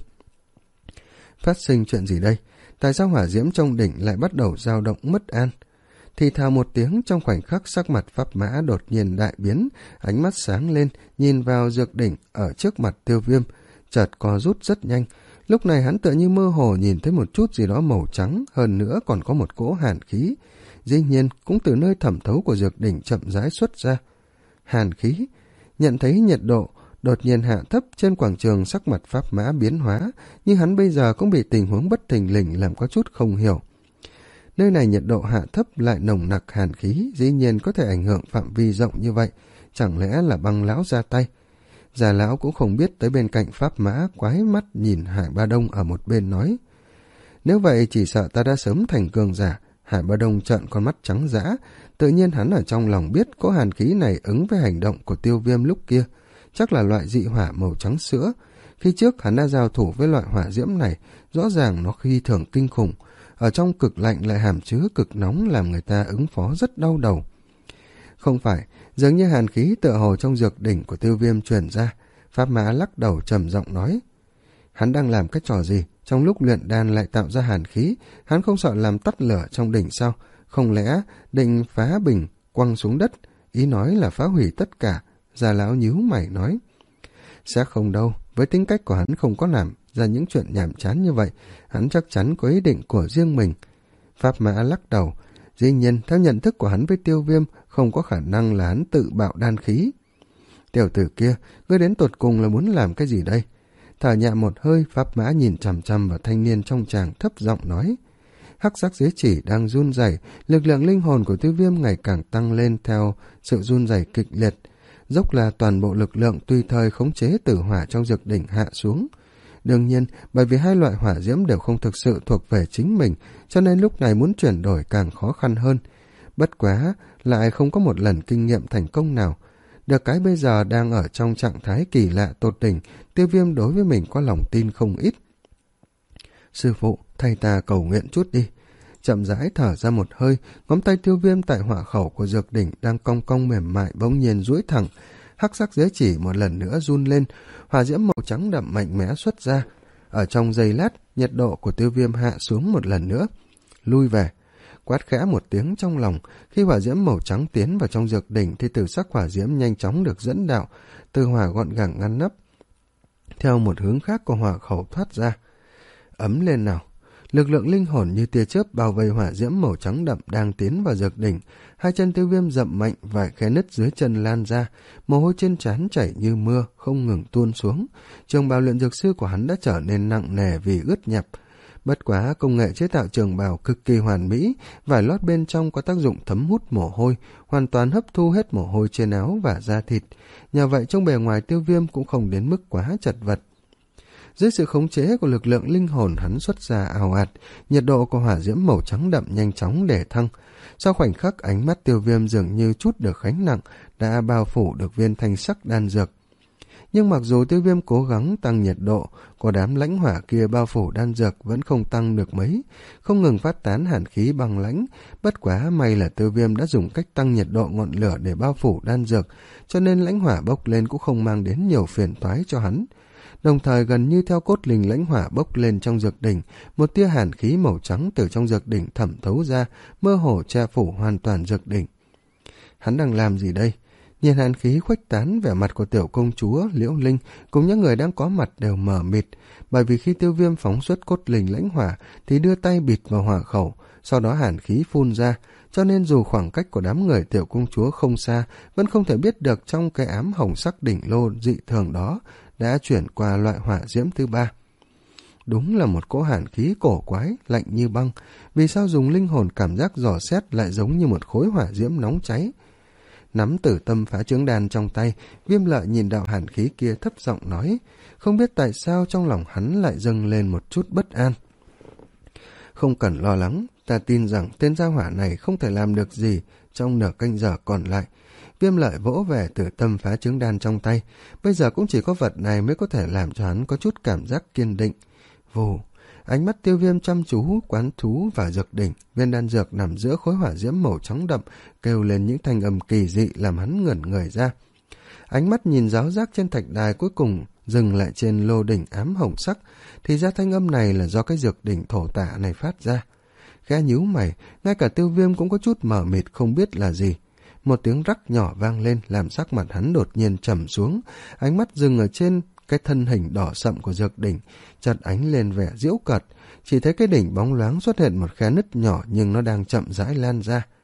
Phát sinh chuyện gì đây? Tại sao hỏa diễm trong đỉnh lại bắt đầu dao động mất an? Thì thào một tiếng, trong khoảnh khắc sắc mặt Pháp Mã đột nhiên đại biến, ánh mắt sáng lên, nhìn vào dược đỉnh ở trước mặt Tiêu Viêm, chợt co rút rất nhanh. Lúc này hắn tựa như mơ hồ nhìn thấy một chút gì đó màu trắng, hơn nữa còn có một cỗ hàn khí. dĩ nhiên cũng từ nơi thẩm thấu của dược đỉnh chậm rãi xuất ra. Hàn khí. Nhận thấy nhiệt độ đột nhiên hạ thấp, trên quảng trường sắc mặt Pháp Mã biến hóa, nhưng hắn bây giờ cũng bị tình huống bất thình lình làm có chút không hiểu. Nơi này nhiệt độ hạ thấp lại nồng nặc hàn khí, dĩ nhiên có thể ảnh hưởng phạm vi rộng như vậy, chẳng lẽ là băng lão ra tay? Già lão cũng không biết, tới bên cạnh Pháp Mã quái mắt nhìn Hải Ba Đông ở một bên nói: nếu vậy chỉ sợ ta đã sớm thành cường giả. Hải Ba Đông trợn con mắt trắng dã, tự nhiên hắn ở trong lòng biết có hàn khí này ứng với hành động của Tiêu Viêm lúc kia, chắc là loại dị hỏa màu trắng sữa. Khi trước hắn đã giao thủ với loại hỏa diễm này, rõ ràng nó phi thường kinh khủng, ở trong cực lạnh lại hàm chứa cực nóng, làm người ta ứng phó rất đau đầu. Không phải, dường như hàn khí tựa hồ trong dược đỉnh của Tiêu Viêm truyền ra. Pháp Mã lắc đầu trầm giọng nói: hắn đang làm cái trò gì? Trong lúc luyện đan lại tạo ra hàn khí, hắn không sợ làm tắt lửa trong đỉnh sao? Không lẽ định phá bình quăng xuống đất, ý nói là phá hủy tất cả? Già lão nhíu mày nói: sẽ không đâu, với tính cách của hắn không có làm ra những chuyện nhàm chán như vậy, hắn chắc chắn có ý định của riêng mình. Pháp Mã lắc đầu: dĩ nhiên theo nhận thức của hắn với Tiêu Viêm, không có khả năng là hắn tự bạo đan khí. Tiểu tử kia, ngươi đến tột cùng là muốn làm cái gì đây? Thở nhẹ một hơi, Pháp Mã nhìn chằm chằm vào thanh niên trong tràng, thấp giọng nói. Hắc sắc giới chỉ đang run rẩy, lực lượng linh hồn của Tiêu Viêm ngày càng tăng lên theo sự run rẩy kịch liệt, dốc là toàn bộ lực lượng tùy thời khống chế tử hỏa trong dược đỉnh hạ xuống. Đương nhiên, bởi vì hai loại hỏa diễm đều không thực sự thuộc về chính mình, cho nên lúc này muốn chuyển đổi càng khó khăn hơn. Bất quá, lại không có một lần kinh nghiệm thành công nào. Được cái bây giờ đang ở trong trạng thái kỳ lạ tột đỉnh, Tiêu Viêm đối với mình có lòng tin không ít. Sư phụ, thầy ta cầu nguyện chút đi. Chậm rãi thở ra một hơi, ngón tay Tiêu Viêm tại hỏa khẩu của dược đỉnh đang cong cong mềm mại bỗng nhiên duỗi thẳng. Hắc sắc giới chỉ một lần nữa run lên, hỏa diễm màu trắng đậm mạnh mẽ xuất ra. Ở trong giây lát, nhiệt độ của Tiêu Viêm hạ xuống một lần nữa. Lui về. Quát khẽ một tiếng trong lòng, khi hỏa diễm màu trắng tiến vào trong dược đỉnh thì từ sắc hỏa diễm nhanh chóng được dẫn đạo, từ hỏa gọn gàng ngăn nắp theo một hướng khác của hỏa khẩu thoát ra. Ấm lên nào. Lực lượng linh hồn như tia chớp bao vây hỏa diễm màu trắng đậm đang tiến vào dược đỉnh. Hai chân Tiêu Viêm dậm mạnh, vài khe nứt dưới chân lan ra, mồ hôi trên trán chảy như mưa không ngừng tuôn xuống. Trường bào luyện dược sư của hắn đã trở nên nặng nề vì ướt nhẹp. Bất quá công nghệ chế tạo trường bào cực kỳ hoàn mỹ, vải lót bên trong có tác dụng thấm hút mồ hôi, hoàn toàn hấp thu hết mồ hôi trên áo và da thịt. Nhờ vậy trong bề ngoài Tiêu Viêm cũng không đến mức quá chật vật. Dưới sự khống chế của lực lượng linh hồn hắn xuất ra ào ạt, nhiệt độ của hỏa diễm màu trắng đậm nhanh chóng để thăng. Sau khoảnh khắc, ánh mắt Tiêu Viêm dường như chút được gánh nặng, đã bao phủ được viên thanh sắc đan dược. Nhưng mặc dù Tiêu Viêm cố gắng tăng nhiệt độ của đám lãnh hỏa kia bao phủ đan dược vẫn không tăng được mấy, không ngừng phát tán hàn khí băng lãnh. Bất quá may là Tiêu Viêm đã dùng cách tăng nhiệt độ ngọn lửa để bao phủ đan dược, cho nên lãnh hỏa bốc lên cũng không mang đến nhiều phiền toái cho hắn. Đồng thời gần như theo cốt linh lãnh hỏa bốc lên trong dược đỉnh, một tia hàn khí màu trắng từ trong dược đỉnh thẩm thấu ra, mơ hồ che phủ hoàn toàn dược đỉnh. Hắn đang làm gì đây? Nhìn hàn khí khuếch tán, vẻ mặt của tiểu công chúa Liễu Linh cùng những người đang có mặt đều mờ mịt, bởi vì khi Tiêu Viêm phóng xuất cốt linh lãnh hỏa thì đưa tay bịt vào hỏa khẩu, sau đó hàn khí phun ra, cho nên dù khoảng cách của đám người tiểu công chúa không xa, vẫn không thể biết được trong cái ám hồng sắc đỉnh lô dị thường đó đã chuyển qua loại hỏa diễm thứ ba. Đúng là một cỗ hàn khí cổ quái, lạnh như băng. Vì sao dùng linh hồn cảm giác dò xét lại giống như một khối hỏa diễm nóng cháy? Nắm Tử Tâm Phá Chướng Đan trong tay, Viêm Lợi nhìn đạo hàn khí kia thấp giọng nói, không biết tại sao trong lòng hắn lại dâng lên một chút bất an. Không cần lo lắng, ta tin rằng tên gia hỏa này không thể làm được gì trong nửa canh giờ còn lại. Viêm Lợi vỗ về Tử Tâm Phá Chướng Đan trong tay, bây giờ cũng chỉ có vật này mới có thể làm cho hắn có chút cảm giác kiên định. Vù, ánh mắt Tiêu Viêm chăm chú quán thú và dược đỉnh, viên đan dược nằm giữa khối hỏa diễm màu trắng đậm kêu lên những thanh âm kỳ dị làm hắn ngẩn người ra. Ánh mắt nhìn giáo giác trên thạch đài cuối cùng dừng lại trên lô đỉnh ám hồng sắc, thì ra thanh âm này là do cái dược đỉnh thổ tả này phát ra. Khẽ nhíu mày, ngay cả Tiêu Viêm cũng có chút mờ mịt không biết là gì. Một tiếng rắc nhỏ vang lên làm sắc mặt hắn đột nhiên trầm xuống, ánh mắt dừng ở trên cái thân hình đỏ sậm của dược đỉnh, chợt ánh lên vẻ giễu cợt. Chỉ thấy cái đỉnh bóng loáng xuất hiện một khe nứt nhỏ nhưng nó đang chậm rãi lan ra.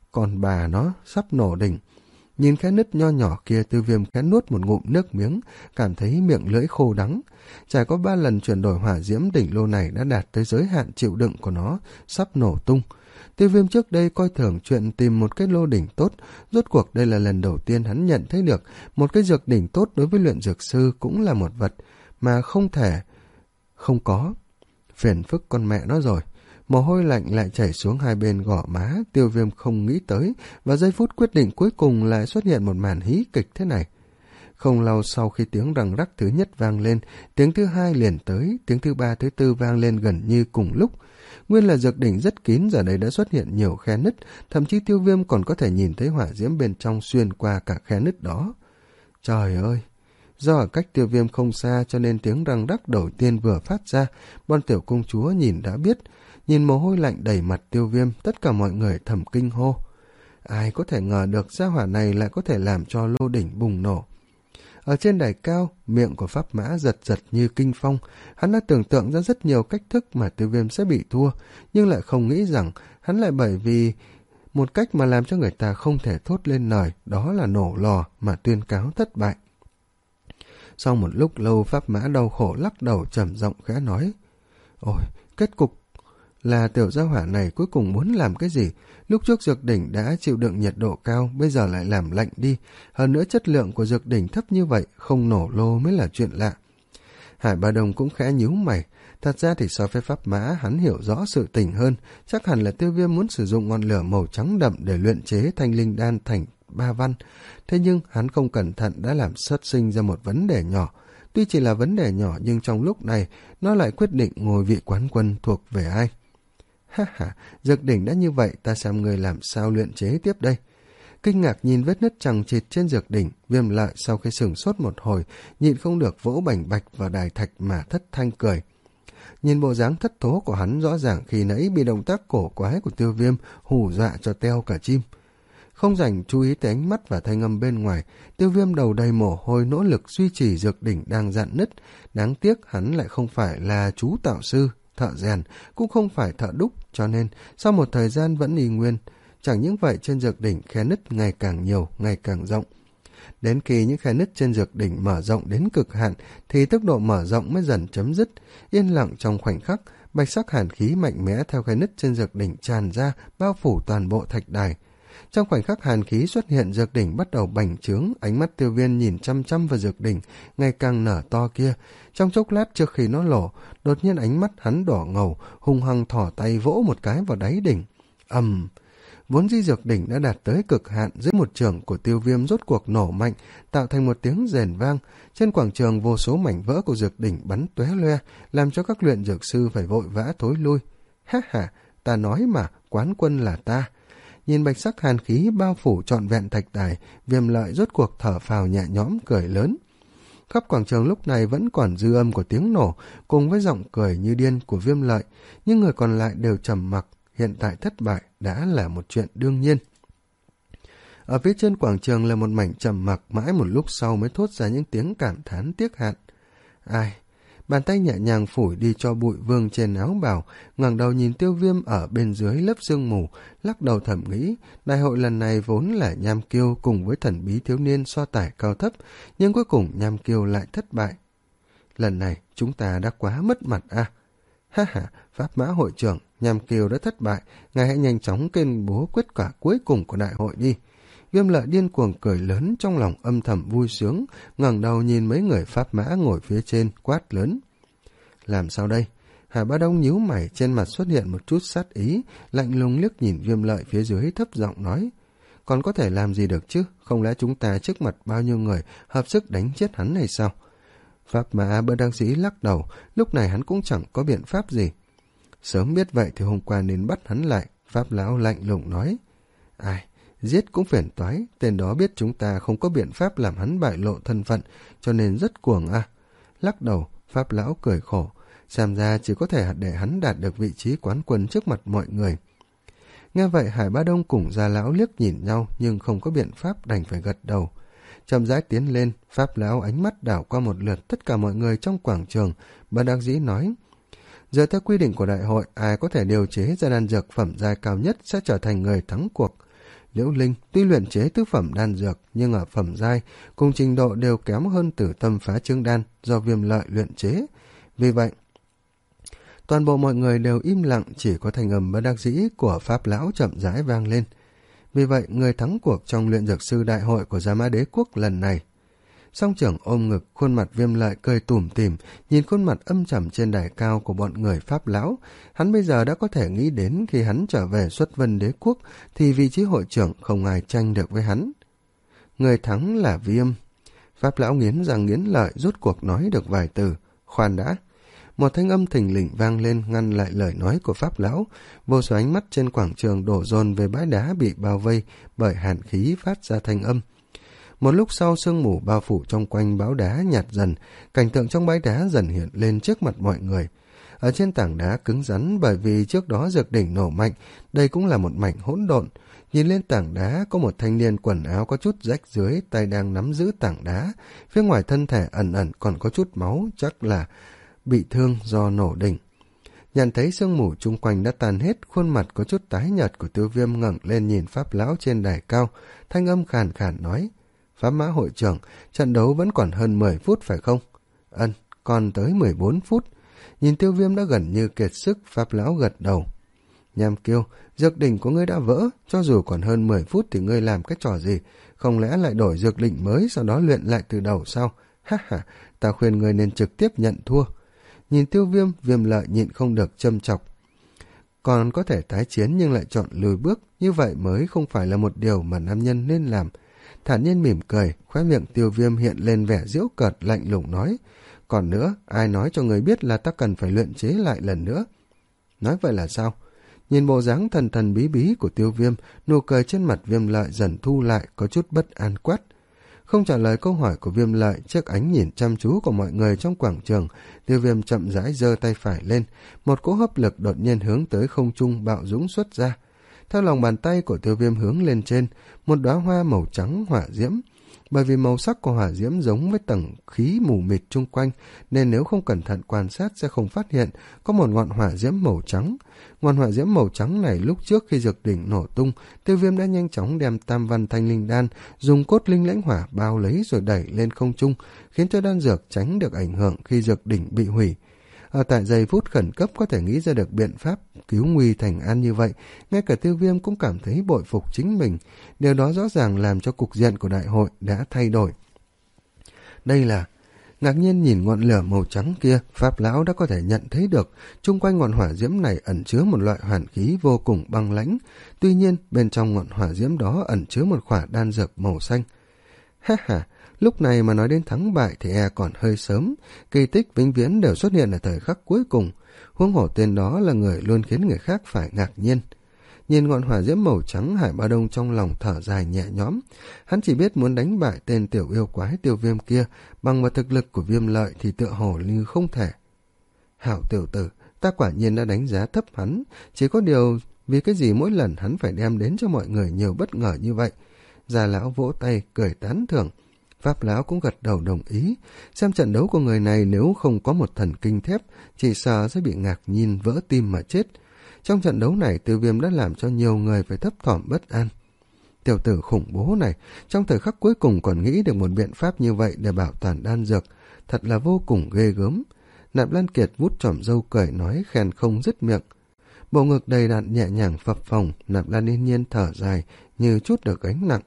Còn bà nó sắp nổ đỉnh. Nhìn cái nứt nho nhỏ kia, Tiêu Viêm khẽ nuốt một ngụm nước miếng, cảm thấy miệng lưỡi khô đắng. Trải có ba lần chuyển đổi hỏa diễm, đỉnh lô này đã đạt tới giới hạn chịu đựng của nó, sắp nổ tung. Tiêu Viêm trước đây coi thường chuyện tìm một cái lô đỉnh tốt, rốt cuộc đây là lần đầu tiên hắn nhận thấy được một cái dược đỉnh tốt đối với luyện dược sư cũng là một vật mà không thể không có. Phiền phức con mẹ nó rồi. Mồ hôi lạnh lại chảy xuống hai bên gò má. Tiêu Viêm không nghĩ tới, và giây phút quyết định cuối cùng lại xuất hiện một màn hí kịch thế này. Không lâu sau khi tiếng răng rắc thứ nhất vang lên, tiếng thứ hai liền tới, tiếng thứ ba thứ tư vang lên gần như cùng lúc. Nguyên là dược đỉnh rất kín, giờ đây đã xuất hiện nhiều khe nứt, thậm chí Tiêu Viêm còn có thể nhìn thấy hỏa diễm bên trong xuyên qua cả khe nứt đó. Trời ơi! Do ở cách Tiêu Viêm không xa cho nên tiếng răng rắc đầu tiên vừa phát ra, bọn tiểu công chúa nhìn đã biết. Nhìn mồ hôi lạnh đầy mặt Tiêu Viêm, tất cả mọi người thầm kinh hô. Ai có thể ngờ được gia hỏa này lại có thể làm cho lô đỉnh bùng nổ. Ở trên đài cao, miệng của Pháp Mã giật giật như kinh phong. Hắn đã tưởng tượng ra rất nhiều cách thức mà Tiêu Viêm sẽ bị thua, nhưng lại không nghĩ rằng hắn lại bởi vì một cách mà làm cho người ta không thể thốt lên lời, đó là nổ lò, mà tuyên cáo thất bại. Sau một lúc lâu, Pháp Mã đau khổ lắc đầu trầm giọng khẽ nói. Ôi, kết cục là tiểu gia hỏa này cuối cùng muốn làm cái gì? Lúc trước dược đỉnh đã chịu đựng nhiệt độ cao, bây giờ lại làm lạnh đi. Hơn nữa chất lượng của dược đỉnh thấp như vậy, không nổ lô mới là chuyện lạ. Hải Ba Đồng cũng khẽ nhíu mày. Thật ra thì so với Pháp Mã, hắn hiểu rõ sự tình hơn. Chắc hẳn là Tiêu Viêm muốn sử dụng ngọn lửa màu trắng đậm để luyện chế thanh linh đan thành ba văn. Thế nhưng hắn không cẩn thận đã làm xuất sinh ra một vấn đề nhỏ. Tuy chỉ là vấn đề nhỏ nhưng trong lúc này nó lại quyết định ngôi vị quán quân thuộc về ai. Ha ha, dược đỉnh đã như vậy, ta xem người làm sao luyện chế tiếp đây. Kinh ngạc nhìn vết nứt chằng chịt trên dược đỉnh, Viêm Lợi sau khi sửng sốt một hồi, nhịn không được vỗ bành bạch vào đài thạch mà thất thanh cười. Nhìn bộ dáng thất thố của hắn, rõ ràng khi nãy bị động tác cổ quái của Tiêu Viêm hù dọa cho teo cả chim. Không dành chú ý tới ánh mắt và thanh âm bên ngoài, Tiêu Viêm đầu đầy mồ hôi nỗ lực duy trì dược đỉnh đang dạn nứt. Đáng tiếc hắn lại không phải là chú tạo sư, thợ rèn, cũng không phải thợ đúc, cho nên sau một thời gian vẫn y nguyên. Chẳng những vậy, trên dược đỉnh khe nứt ngày càng nhiều, ngày càng rộng. Đến khi những khe nứt trên dược đỉnh mở rộng đến cực hạn thì tốc độ mở rộng mới dần chấm dứt. Yên lặng trong khoảnh khắc, bạch sắc hàn khí mạnh mẽ theo khe nứt trên dược đỉnh tràn ra, bao phủ toàn bộ thạch đài. Trong khoảnh khắc hàn khí xuất hiện, dược đỉnh bắt đầu bành trướng, ánh mắt Tiêu Viêm nhìn chăm chăm vào dược đỉnh ngày càng nở to kia. Trong chốc lát trước khi nó nổ, đột nhiên ánh mắt hắn đỏ ngầu, hung hăng thỏ tay vỗ một cái vào đáy đỉnh. Ầm! Vốn di dược đỉnh đã đạt tới cực hạn, dưới một chưởng của Tiêu Viêm rốt cuộc nổ mạnh, tạo thành một tiếng rền vang. Trên quảng trường vô số mảnh vỡ của dược đỉnh bắn tóe loe, làm cho các luyện dược sư phải vội vã thối lui. Ha ha, ta nói mà, quán quân là ta. Nhìn bạch sắc hàn khí bao phủ trọn vẹn thạch đài, Viêm Lợi rốt cuộc thở phào nhẹ nhõm cười lớn. Khắp quảng trường lúc này vẫn còn dư âm của tiếng nổ, cùng với giọng cười như điên của Viêm Lợi, nhưng người còn lại đều trầm mặc. Hiện tại thất bại đã là một chuyện đương nhiên. Ở phía trên quảng trường là một mảnh trầm mặc, mãi một lúc sau mới thốt ra những tiếng cảm thán tiếc hạn. Ai? Bàn tay nhẹ nhàng phủi đi cho bụi vương trên áo bào, ngẩng đầu nhìn Tiêu Viêm ở bên dưới lớp sương mù, lắc đầu thầm nghĩ, đại hội lần này vốn là Nham Kiêu cùng với thần bí thiếu niên so tài cao thấp, nhưng cuối cùng Nham Kiêu lại thất bại. Lần này chúng ta đã quá mất mặt à? Ha ha, Pháp Mã hội trưởng, Nham Kiêu đã thất bại, ngài hãy nhanh chóng tuyên bố kết quả cuối cùng của đại hội đi. Viêm Lợi điên cuồng cười lớn, trong lòng âm thầm vui sướng, ngẩng đầu nhìn mấy người Pháp Mã ngồi phía trên, quát lớn. Làm sao đây? Hải Ba Đông nhíu mày, trên mặt xuất hiện một chút sát ý, lạnh lùng liếc nhìn Viêm Lợi phía dưới, thấp giọng nói. Còn có thể làm gì được chứ? Không lẽ chúng ta trước mặt bao nhiêu người hợp sức đánh chết hắn hay sao? Pháp Mã bất đắc dĩ lắc đầu, lúc này hắn cũng chẳng có biện pháp gì. Sớm biết vậy thì hôm qua nên bắt hắn lại, Pháp Lão lạnh lùng nói. Ai? Giết cũng phiền toái, tên đó biết chúng ta không có biện pháp làm hắn bại lộ thân phận, cho nên rất cuồng à. Lắc đầu, Pháp Lão cười khổ, xem ra chỉ có thể để hắn đạt được vị trí quán quân trước mặt mọi người. Nghe vậy, Hải Ba Đông cùng Gia Lão liếc nhìn nhau nhưng không có biện pháp, đành phải gật đầu. Chậm rãi tiến lên, Pháp Lão ánh mắt đảo qua một lượt tất cả mọi người trong quảng trường, bất đắc dĩ nói. Giờ theo quy định của đại hội, ai có thể điều chế ra đan dược phẩm giai cao nhất sẽ trở thành người thắng cuộc. Liễu Linh tuy luyện chế tứ phẩm đan dược nhưng ở phẩm giai cùng trình độ đều kém hơn Tử Tâm Phá Trương đan do Viêm Lợi luyện chế. Vì vậy, toàn bộ mọi người đều im lặng, chỉ có thanh âm bất đắc dĩ của Pháp lão chậm rãi vang lên. Vì vậy, người thắng cuộc trong luyện dược sư đại hội của Gia Mã Đế quốc lần này. Song trưởng ôm ngực, khuôn mặt Viêm Lợi cười tủm tỉm, nhìn khuôn mặt âm trầm trên đài cao của bọn người Pháp lão. Hắn bây giờ đã có thể nghĩ đến khi hắn trở về Xuất Vân Đế quốc thì vị trí hội trưởng không ai tranh được với hắn. Người thắng là Viêm. Pháp lão nghiến răng nghiến lợi, rốt cuộc nói được vài từ. Khoan đã. Một thanh âm thình lình vang lên ngăn lại lời nói của Pháp lão. Vô số ánh mắt trên quảng trường đổ dồn về bãi đá bị bao vây bởi hàn khí phát ra thanh âm. Một lúc sau, sương mù bao phủ trong quanh bão đá nhạt dần, cảnh tượng trong bãi đá dần hiện lên trước mặt mọi người. Ở trên tảng đá cứng rắn, bởi vì trước đó dược đỉnh nổ mạnh, đây cũng là một mảnh hỗn độn. Nhìn lên tảng đá có một thanh niên quần áo có chút rách dưới, tay đang nắm giữ tảng đá. Phía ngoài thân thể ẩn ẩn còn có chút máu, chắc là bị thương do nổ đỉnh. Nhận thấy sương mù chung quanh đã tan hết, khuôn mặt có chút tái nhợt của Tiêu Viêm ngẩng lên nhìn Pháp lão trên đài cao, thanh âm khàn khàn nói: Pháp Mã hội trưởng, trận đấu vẫn còn hơn mười phút phải không? Ân, còn tới mười bốn phút. Nhìn Tiêu Viêm đã gần như kiệt sức, Pháp lão gật đầu. Nham Kiêu, dược đỉnh của ngươi đã vỡ, cho dù còn hơn mười phút thì ngươi làm cái trò gì? Không lẽ lại đổi dược đỉnh mới sau đó luyện lại từ đầu sao? Ha ha, ta khuyên ngươi nên trực tiếp nhận thua. Nhìn Tiêu Viêm, Viêm Lợi nhịn không được châm chọc. Còn có thể tái chiến nhưng lại chọn lùi bước, như vậy mới không phải là một điều mà nam nhân nên làm. Thản nhiên mỉm cười, khóe miệng Tiêu Viêm hiện lên vẻ giễu cợt lạnh lùng nói: Còn nữa, ai nói cho người biết là ta cần phải luyện chế lại lần nữa? Nói vậy là sao? Nhìn bộ dáng thần thần bí bí của Tiêu Viêm, nụ cười trên mặt Viêm Lợi dần thu lại, có chút bất an quát. Không trả lời câu hỏi của Viêm Lợi, trước ánh nhìn chăm chú của mọi người trong quảng trường, Tiêu Viêm chậm rãi giơ tay phải lên, một cỗ hấp lực đột nhiên hướng tới không trung bạo dũng xuất ra. Theo lòng bàn tay của Tiêu Viêm hướng lên trên, một đóa hoa màu trắng hỏa diễm. Bởi vì màu sắc của hỏa diễm giống với tầng khí mù mịt chung quanh, nên nếu không cẩn thận quan sát sẽ không phát hiện có một ngọn hỏa diễm màu trắng. Ngọn hỏa diễm màu trắng này lúc trước khi dược đỉnh nổ tung, Tiêu Viêm đã nhanh chóng đem Tam Văn Thanh Linh Đan dùng cốt linh lãnh hỏa bao lấy rồi đẩy lên không trung, khiến cho đan dược tránh được ảnh hưởng khi dược đỉnh bị hủy. Ở tại giây phút khẩn cấp có thể nghĩ ra được biện pháp cứu nguy thành an như vậy, ngay cả Tiêu Viêm cũng cảm thấy bội phục chính mình. Điều đó rõ ràng làm cho cục diện của đại hội đã thay đổi. Đây là... Ngạc nhiên nhìn ngọn lửa màu trắng kia, Pháp lão đã có thể nhận thấy được chung quanh ngọn hỏa diễm này ẩn chứa một loại hoàn khí vô cùng băng lãnh. Tuy nhiên, bên trong ngọn hỏa diễm đó ẩn chứa một khỏa đan dược màu xanh. Ha ha! Lúc này mà nói đến thắng bại thì e còn hơi sớm, kỳ tích vĩnh viễn đều xuất hiện ở thời khắc cuối cùng, huống hổ tên đó là người luôn khiến người khác phải ngạc nhiên. Nhìn ngọn hỏa diễm màu trắng, Hải Ba Đông trong lòng thở dài nhẹ nhõm, hắn chỉ biết muốn đánh bại tên tiểu yêu quái Tiêu Viêm kia, bằng vào thực lực của Viêm Lợi thì tựa hồ như không thể. Hảo tiểu tử, ta quả nhiên đã đánh giá thấp hắn, chỉ có điều vì cái gì mỗi lần hắn phải đem đến cho mọi người nhiều bất ngờ như vậy. Già lão vỗ tay cười tán thưởng. Pháp lão cũng gật đầu đồng ý, xem trận đấu của người này nếu không có một thần kinh thép, chỉ sợ sẽ bị ngạc nhiên vỡ tim mà chết. Trong trận đấu này, Tiêu Viêm đã làm cho nhiều người phải thấp thỏm bất an. Tiểu tử khủng bố này, trong thời khắc cuối cùng còn nghĩ được một biện pháp như vậy để bảo toàn đan dược, thật là vô cùng ghê gớm. Nạp Lan Kiệt vút tròm râu cười nói khen không dứt miệng. Bộ ngực đầy đặn nhẹ nhàng phập phồng, Nạp Lan yên nhiên thở dài như chút được gánh nặng.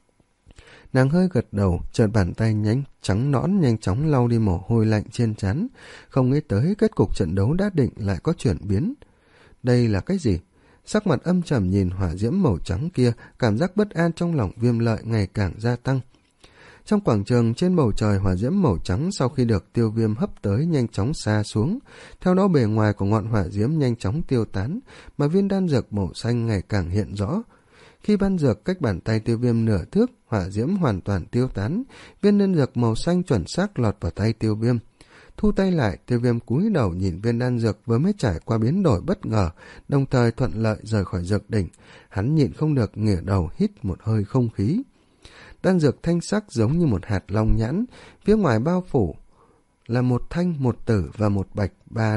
Nàng hơi gật đầu, chợt bàn tay nhánh trắng nõn nhanh chóng lau đi mồ hôi lạnh trên trán, không nghĩ tới kết cục trận đấu đã định lại có chuyển biến. Đây là cái gì? Sắc mặt âm trầm nhìn hỏa diễm màu trắng kia, cảm giác bất an trong lòng Viêm Lợi ngày càng gia tăng. Trong quảng trường, trên bầu trời, hỏa diễm màu trắng sau khi được Tiêu Viêm hấp tới nhanh chóng xa xuống, theo đó bề ngoài của ngọn hỏa diễm nhanh chóng tiêu tán, mà viên đan dược màu xanh ngày càng hiện rõ. Khi ban dược cách bàn tay Tiêu Viêm nửa thước, hỏa diễm hoàn toàn tiêu tán, viên đan dược màu xanh chuẩn xác lọt vào tay Tiêu Viêm. Thu tay lại, Tiêu Viêm cúi đầu nhìn viên đan dược vừa mới trải qua biến đổi bất ngờ, đồng thời thuận lợi rời khỏi dược đỉnh. Hắn nhịn không được ngửa đầu hít một hơi không khí. Đan dược thanh sắc giống như một hạt long nhãn, phía ngoài bao phủ là một thanh, một tử và một bạch, ba đạo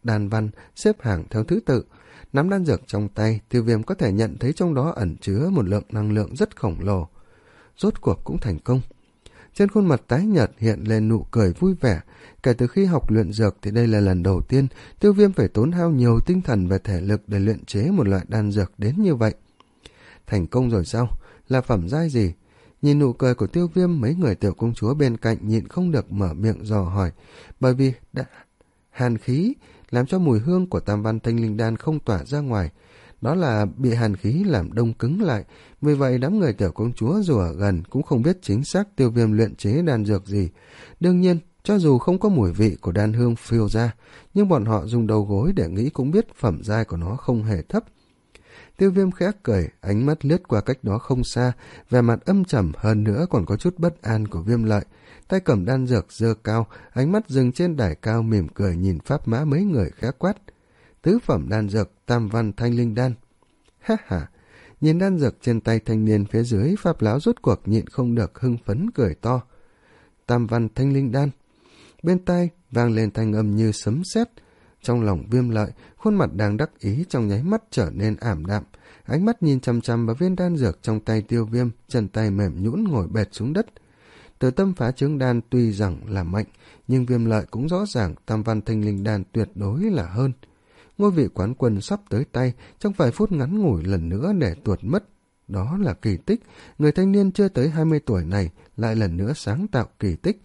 đan văn xếp hàng theo thứ tự. Nắm đan dược trong tay, Tiêu Viêm có thể nhận thấy trong đó ẩn chứa một lượng năng lượng rất khổng lồ. Rốt cuộc cũng thành công. Trên khuôn mặt tái nhợt hiện lên nụ cười vui vẻ. Kể từ khi học luyện dược thì đây là lần đầu tiên Tiêu Viêm phải tốn hao nhiều tinh thần và thể lực để luyện chế một loại đan dược đến như vậy. Thành công rồi sao? Là phẩm giai gì? Nhìn nụ cười của Tiêu Viêm, mấy người tiểu công chúa bên cạnh nhịn không được mở miệng dò hỏi, bởi vì đã hàn khí làm cho mùi hương của Tam Văn Thanh Linh Đan không tỏa ra ngoài. Đó là bị hàn khí làm đông cứng lại. Vì vậy đám người tiểu công chúa dù ở gần cũng không biết chính xác Tiêu Viêm luyện chế đan dược gì. Đương nhiên, cho dù không có mùi vị của đan hương phiêu ra, nhưng bọn họ dùng đầu gối để nghĩ cũng biết phẩm giai của nó không hề thấp. Tiêu Viêm khẽ cười, ánh mắt lướt qua cách đó không xa, vẻ mặt âm trầm hơn nữa còn có chút bất an của Viêm Lợi. Tay cầm đan dược giơ cao, ánh mắt dừng trên đài cao mỉm cười nhìn Pháp Mã mấy người khẽ quát. Tứ phẩm đan dược Tam Văn Thanh Linh Đan. Ha ha, nhìn đan dược trên tay thanh niên phía dưới, Pháp Lão rốt cuộc nhịn không được hưng phấn cười to. Tam Văn Thanh Linh Đan. Bên tai vang lên thanh âm như sấm sét. Trong lòng Viêm Lợi, khuôn mặt đang đắc ý trong nháy mắt trở nên ảm đạm. Ánh mắt nhìn chằm chằm vào viên đan dược trong tay Tiêu Viêm, chân tay mềm nhũn ngồi bệt xuống đất. Từ tâm phá trướng đan tuy rằng là mạnh, nhưng Viêm Lợi cũng rõ ràng Tam Văn Thanh Linh Đan tuyệt đối là hơn. Ngôi vị quán quân sắp tới tay, trong vài phút ngắn ngủi lần nữa để tuột mất. Đó là kỳ tích, người thanh niên chưa tới hai mươi tuổi này lại lần nữa sáng tạo kỳ tích.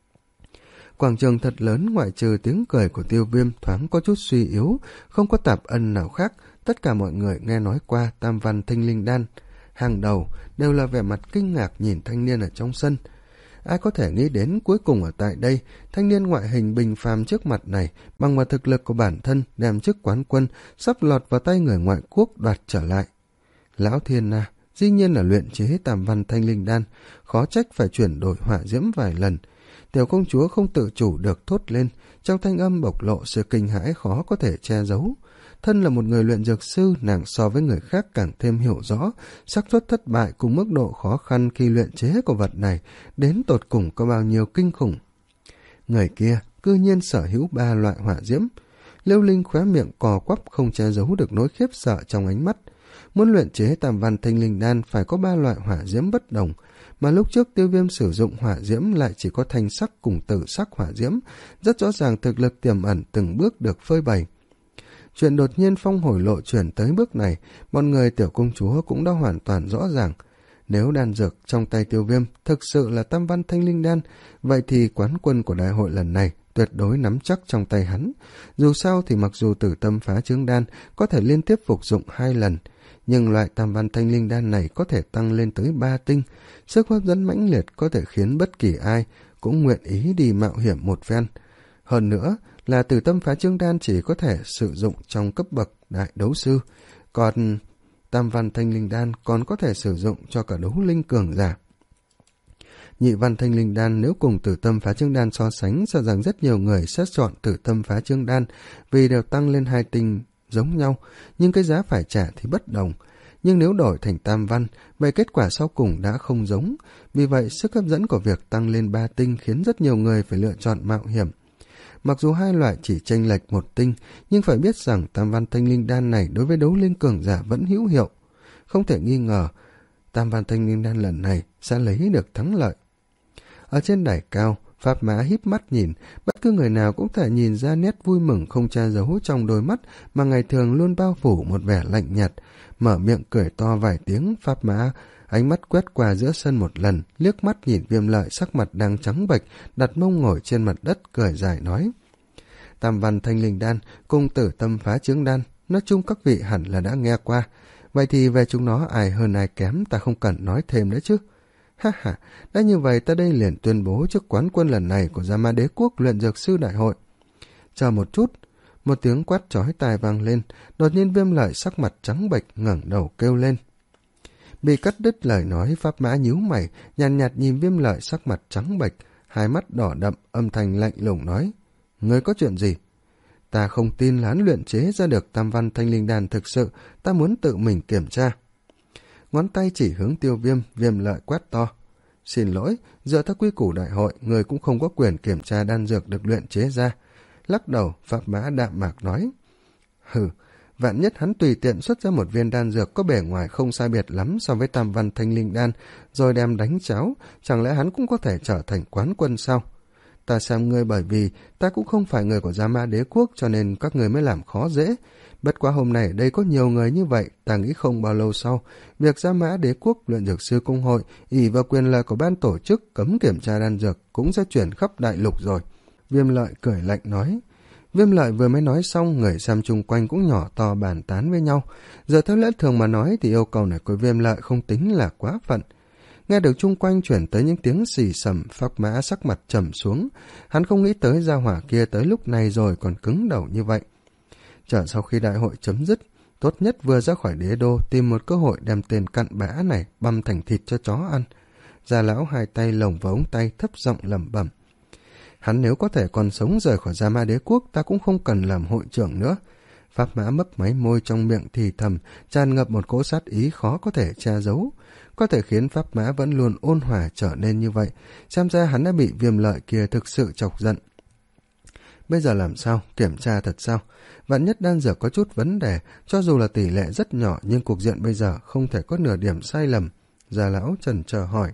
Quảng trường thật lớn, ngoại trừ tiếng cười của Tiêu Viêm thoáng có chút suy yếu, không có tạp ân nào khác. Tất cả mọi người nghe nói qua Tam Văn Thanh Linh Đan. Hàng đầu đều là vẻ mặt kinh ngạc nhìn thanh niên ở trong sân. Ai có thể nghĩ đến cuối cùng ở tại đây, thanh niên ngoại hình bình phàm trước mặt này, bằng vào thực lực của bản thân đem chức quán quân sắp lọt vào tay người ngoại quốc đoạt trở lại. Lão Thiên Na, dĩ nhiên là luyện chế Tam Văn Thanh Linh Đan, khó trách phải chuyển đổi hỏa diễm vài lần. Tiểu công chúa không tự chủ được thốt lên, trong thanh âm bộc lộ sự kinh hãi khó có thể che giấu. Thân là một người luyện dược sư, nàng so với người khác càng thêm hiểu rõ xác suất thất bại cùng mức độ khó khăn khi luyện chế của vật này đến tột cùng có bao nhiêu kinh khủng. Người kia cư nhiên sở hữu ba loại hỏa diễm. Liêu Linh khóe miệng cò quắp không che giấu được nỗi khiếp sợ trong ánh mắt. Muốn luyện chế Tam Văn Thanh Linh Đan phải có ba loại hỏa diễm bất đồng, mà lúc trước Tiêu Viêm sử dụng hỏa diễm lại chỉ có thanh sắc cùng tử sắc hỏa diễm, rất rõ ràng thực lực tiềm ẩn từng bước được phơi bày. Chuyện đột nhiên phong hồi lộ chuyển tới bước này, bọn người tiểu công chúa cũng đã hoàn toàn rõ ràng. Nếu đan dược trong tay Tiêu Viêm thực sự là Tam Văn Thanh Linh Đan, vậy thì quán quân của đại hội lần này tuyệt đối nắm chắc trong tay hắn. Dù sao thì mặc dù Tử Tâm Phá Trướng Đan có thể liên tiếp phục dụng hai lần, nhưng loại Tam Văn Thanh Linh Đan này có thể tăng lên tới ba tinh, sức hấp dẫn mãnh liệt có thể khiến bất kỳ ai cũng nguyện ý đi mạo hiểm một phen. Hơn nữa là Tử Tâm Phá Trướng Đan chỉ có thể sử dụng trong cấp bậc đại đấu sư, còn Tam Văn Thanh Linh Đan còn có thể sử dụng cho cả đấu linh cường giả. Nhị Văn Thanh Linh Đan nếu cùng Tử Tâm Phá Trướng Đan so sánh, sợ rằng rất nhiều người sẽ chọn Tử Tâm Phá Trướng Đan vì đều tăng lên hai tinh giống nhau, nhưng cái giá phải trả thì bất đồng. Nhưng nếu đổi thành Tam Văn, vậy kết quả sau cùng đã không giống. Vì vậy, sức hấp dẫn của việc tăng lên ba tinh khiến rất nhiều người phải lựa chọn mạo hiểm. Mặc dù hai loại chỉ chênh lệch một tinh, nhưng phải biết rằng Tam Văn Thanh Linh Đan này đối với đấu linh cường giả vẫn hữu hiệu. Không thể nghi ngờ, Tam Văn Thanh Linh Đan lần này sẽ lấy được thắng lợi. Ở trên đài cao, Pháp Mã híp mắt nhìn, bất cứ người nào cũng thể nhìn ra nét vui mừng không che giấu trong đôi mắt mà ngày thường luôn bao phủ một vẻ lạnh nhạt. Mở miệng cười to vài tiếng, Pháp Mã ánh mắt quét qua giữa sân một lần, liếc mắt nhìn Viêm Lợi sắc mặt đang trắng bệch, đặt mông ngồi trên mặt đất cười dài nói: Tam Văn Thanh Linh Đan cùng Tử Tâm Phá Trướng Đan, nói chung các vị hẳn là đã nghe qua. Vậy thì về chúng nó ai hơn ai kém ta không cần nói thêm nữa chứ. Ha ha, đã như vậy ta đây liền tuyên bố chức quán quân lần này của Gia Ma Đế Quốc luyện dược sư đại hội. Chờ một chút, một tiếng quát chói tai vang lên, đột nhiên Viêm Lợi sắc mặt trắng bệch ngẩng đầu kêu lên. Bị cắt đứt lời nói, Pháp Mã nhíu mày, nhàn nhạt, nhạt nhìn Viêm Lợi sắc mặt trắng bệch, hai mắt đỏ đậm, âm thanh lạnh lùng nói: Ngươi có chuyện gì? Ta không tin là hắn luyện chế ra được Tam Văn Thanh Linh Đan thực sự, ta muốn tự mình kiểm tra. Ngón tay chỉ hướng Tiêu Viêm, Viêm Lợi quát to: Xin lỗi, dựa theo quy củ đại hội, người cũng không có quyền kiểm tra đan dược được luyện chế ra. Lắc đầu, Pháp Mã đạm mạc nói, hừ, vạn nhất hắn tùy tiện xuất ra một viên đan dược có bề ngoài không sai biệt lắm so với tam văn thanh linh đan, rồi đem đánh cháo, chẳng lẽ hắn cũng có thể trở thành quán quân sao? Ta xem ngươi bởi vì ta cũng không phải người của Gia Ma Đế Quốc, cho nên các người mới làm khó dễ. Bất quá hôm nay ở đây có nhiều người như vậy, ta nghĩ không bao lâu sau, việc Gia Mã Đế Quốc luyện dược sư công hội ỷ vào quyền lợi của ban tổ chức cấm kiểm tra đan dược cũng sẽ chuyển khắp đại lục rồi. Viêm Lợi cười lạnh nói. Viêm Lợi vừa mới nói xong, người xem chung quanh cũng nhỏ to bàn tán với nhau. Giờ theo lẽ thường mà nói thì yêu cầu này của Viêm Lợi không tính là quá phận. Nghe được chung quanh chuyển tới những tiếng xì xầm, Pháp Mã sắc mặt trầm xuống. Hắn không nghĩ tới gia hỏa kia tới lúc này rồi còn cứng đầu như vậy. Chờ sau khi đại hội chấm dứt, tốt nhất vừa ra khỏi đế đô tìm một cơ hội đem tên cặn bã này băm thành thịt cho chó ăn. Gia lão hai tay lồng vào ống tay thấp giọng lẩm bẩm. Hắn nếu có thể còn sống rời khỏi Gia Ma Đế Quốc, ta cũng không cần làm hội trưởng nữa. Pháp Mã mấp máy môi trong miệng thì thầm, tràn ngập một cỗ sát ý khó có thể che giấu. Có thể khiến Pháp Mã vẫn luôn ôn hòa trở nên như vậy, xem ra hắn đã bị Viêm Lợi kia thực sự chọc giận. Bây giờ làm sao? Kiểm tra thật sao? Vạn nhất đan dược có chút vấn đề, cho dù là tỷ lệ rất nhỏ nhưng cục diện bây giờ không thể có nửa điểm sai lầm. Gia lão chần chờ hỏi.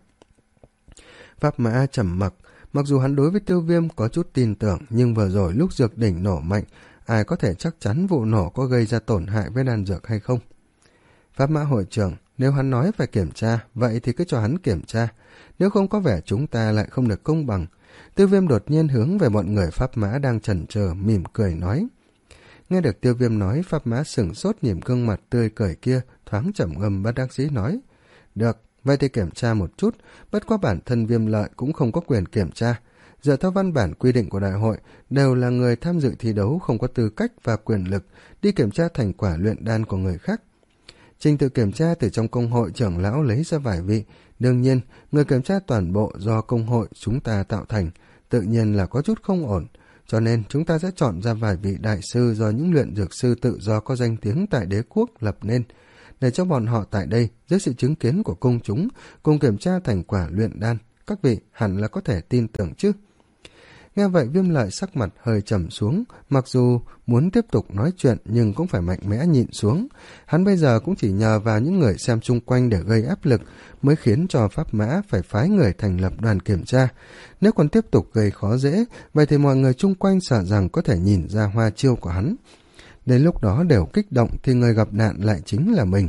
Pháp Mã trầm mặc, mặc dù hắn đối với Tiêu Viêm có chút tin tưởng, nhưng vừa rồi lúc dược đỉnh nổ mạnh, ai có thể chắc chắn vụ nổ có gây ra tổn hại với đan dược hay không? Pháp Mã hội trưởng, nếu hắn nói phải kiểm tra, vậy thì cứ cho hắn kiểm tra. Nếu không có vẻ chúng ta lại không được công bằng. Tiêu Viêm đột nhiên hướng về bọn người Pháp Mã đang chần chờ, mỉm cười nói. Nghe được Tiêu Viêm nói, Pháp Mã sửng sốt nhìn gương mặt tươi cười kia, thoáng trầm ngâm bất đắc dĩ nói. Được, vậy thì kiểm tra một chút, bất quá bản thân Viêm Lợi cũng không có quyền kiểm tra. Dựa theo văn bản quy định của đại hội, đều là người tham dự thi đấu không có tư cách và quyền lực đi kiểm tra thành quả luyện đan của người khác. Trình tự kiểm tra từ trong công hội trưởng lão lấy ra vài vị, đương nhiên, người kiểm tra toàn bộ do công hội chúng ta tạo thành, tự nhiên là có chút không ổn, cho nên chúng ta sẽ chọn ra vài vị đại sư do những luyện dược sư tự do có danh tiếng tại đế quốc lập nên, để cho bọn họ tại đây, dưới sự chứng kiến của công chúng, cùng kiểm tra thành quả luyện đan. Các vị hẳn là có thể tin tưởng chứ. Nghe vậy Viêm Lợi sắc mặt hơi trầm xuống, mặc dù muốn tiếp tục nói chuyện nhưng cũng phải mạnh mẽ nhịn xuống. Hắn bây giờ cũng chỉ nhờ vào những người xem chung quanh để gây áp lực mới khiến cho Pháp Mã phải phái người thành lập đoàn kiểm tra. Nếu còn tiếp tục gây khó dễ, vậy thì mọi người chung quanh sợ rằng có thể nhìn ra hoa chiêu của hắn. Đến lúc đó đều kích động thì người gặp nạn lại chính là mình.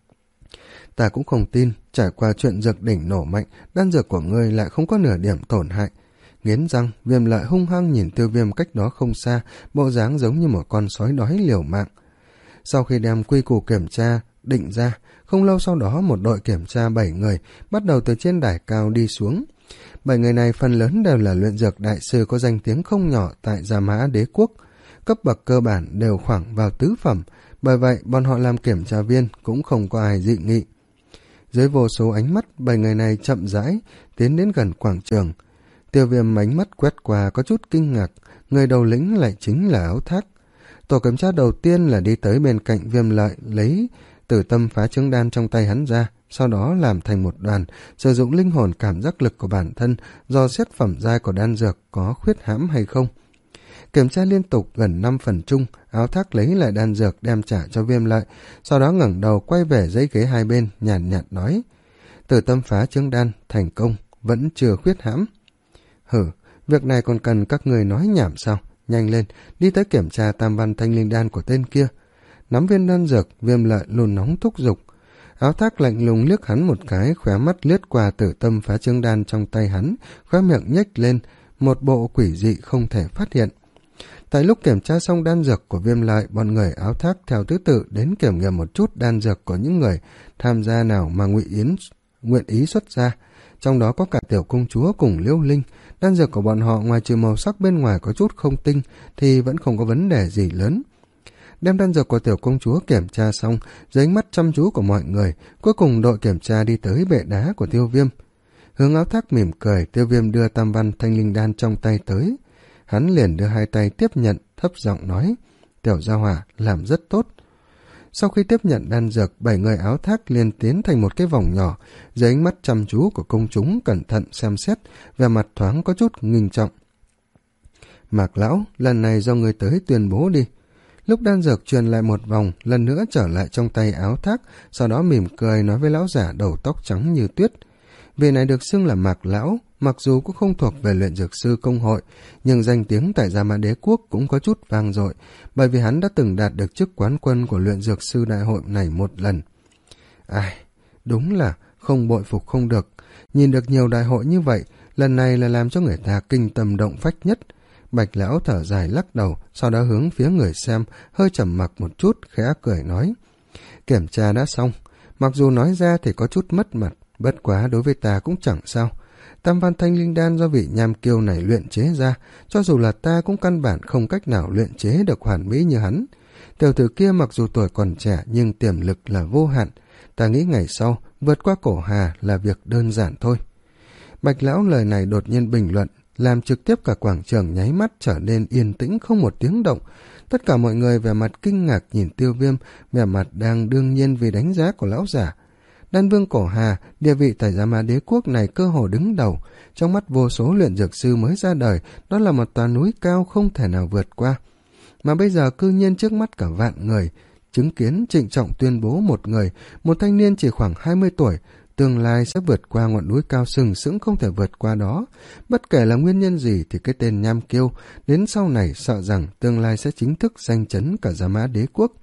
Ta cũng không tin, trải qua chuyện dược đỉnh nổ mạnh, đan dược của ngươi lại không có nửa điểm tổn hại. Nghiến răng, Viêm Lợi hung hăng nhìn Tiêu Viêm cách đó không xa, bộ dáng giống như một con sói đói liều mạng. Sau khi đem quy củ kiểm tra định ra, không lâu sau đó một đội kiểm tra bảy người bắt đầu từ trên đài cao đi xuống. Bảy người này phần lớn đều là luyện dược đại sư có danh tiếng không nhỏ tại Gia Mã Đế Quốc, cấp bậc cơ bản đều khoảng vào tứ phẩm, bởi vậy bọn họ làm kiểm tra viên cũng không có ai dị nghị. Dưới vô số ánh mắt, bảy người này chậm rãi tiến đến gần quảng trường. Tiêu Viêm ánh mắt quét qua có chút kinh ngạc, người đầu lĩnh lại chính là Áo Thác. Tổ kiểm tra đầu tiên là đi tới bên cạnh Viêm Lợi, lấy Tử Tâm Phá Trứng Đan trong tay hắn ra, sau đó làm thành một đoàn, sử dụng linh hồn cảm giác lực của bản thân dò xét phẩm giai của đan dược có khuyết hãm hay không. Kiểm tra liên tục gần năm phần chung, Áo Thác lấy lại đan dược đem trả cho Viêm Lợi, sau đó ngẩng đầu quay về dãy ghế hai bên, nhàn nhạt, nhạt nói: Tử Tâm Phá Trứng Đan thành công, vẫn chưa khuyết hãm. Hử, việc này còn cần các người nói nhảm sao? Nhanh lên, đi tới kiểm tra tam văn thanh linh đan của tên kia. Nắm viên đan dược, Viêm Lợi luôn nóng thúc giục. Áo Thác lạnh lùng liếc hắn một cái, khóe mắt liếc qua Tử Tâm Phá Trứng Đan trong tay hắn, khóe miệng nhếch lên, một bộ quỷ dị không thể phát hiện. Tại lúc kiểm tra xong đan dược của Viêm Lợi, bọn người Áo Thác theo thứ tự đến kiểm nghiệm một chút đan dược của những người tham gia nào mà Ngụy Yến nguyện ý xuất ra. Trong đó có cả tiểu công chúa cùng Liễu Linh. Đan dược của bọn họ ngoài trừ màu sắc bên ngoài có chút không tinh thì vẫn không có vấn đề gì lớn. Đem đan dược của tiểu công chúa kiểm tra xong, dưới ánh mắt chăm chú của mọi người, cuối cùng đội kiểm tra đi tới bệ đá của Tiêu Viêm. Hướng Áo Thác mỉm cười, Tiêu Viêm đưa tam văn thanh linh đan trong tay tới. Hắn liền đưa hai tay tiếp nhận, thấp giọng nói: Tiểu gia hỏa làm rất tốt. Sau khi tiếp nhận đan dược, bảy người Áo Thác liền tiến thành một cái vòng nhỏ, dưới ánh mắt chăm chú của công chúng cẩn thận xem xét, vẻ mặt thoáng có chút ngưng trọng. Mạc lão, lần này do người tới tuyên bố đi. Lúc đan dược truyền lại một vòng, lần nữa trở lại trong tay áo thác, sau đó mỉm cười nói với lão giả đầu tóc trắng như tuyết. Vị này được xưng là Mạc lão, mặc dù cũng không thuộc về luyện dược sư công hội, nhưng danh tiếng tại Gia Mã Đế Quốc cũng có chút vang dội, bởi vì hắn đã từng đạt được chức quán quân của luyện dược sư đại hội này một lần. Ai, đúng là không bội phục không được. Nhìn được nhiều đại hội như vậy, lần này là làm cho người ta kinh tâm động phách nhất. Bạch lão thở dài lắc đầu, sau đó hướng phía người xem, hơi trầm mặc một chút, khẽ cười nói. Kiểm tra đã xong, mặc dù nói ra thì có chút mất mặt, bất quá đối với ta cũng chẳng sao. Tam văn thanh linh đan do vị nham kiêu này luyện chế ra, cho dù là ta cũng căn bản không cách nào luyện chế được hoàn mỹ như hắn. Tiểu tử kia mặc dù tuổi còn trẻ nhưng tiềm lực là vô hạn, ta nghĩ ngày sau vượt qua cổ hà là việc đơn giản thôi. Bạch lão lời này đột nhiên bình luận, làm trực tiếp cả quảng trường nháy mắt trở nên yên tĩnh không một tiếng động. Tất cả mọi người vẻ mặt kinh ngạc nhìn Tiêu Viêm, vẻ mặt đang đương nhiên vì đánh giá của lão giả. Đan vương cổ hà, địa vị tại Gia Mã Đế Quốc này cơ hồ đứng đầu, trong mắt vô số luyện dược sư mới ra đời, đó là một tòa núi cao không thể nào vượt qua. Mà bây giờ cư nhiên trước mắt cả vạn người, chứng kiến trịnh trọng tuyên bố một người, một thanh niên chỉ khoảng hai mươi tuổi, tương lai sẽ vượt qua ngọn núi cao sừng sững không thể vượt qua đó. Bất kể là nguyên nhân gì thì cái tên nham kiêu, đến sau này sợ rằng tương lai sẽ chính thức danh chấn cả Gia Mã Đế Quốc.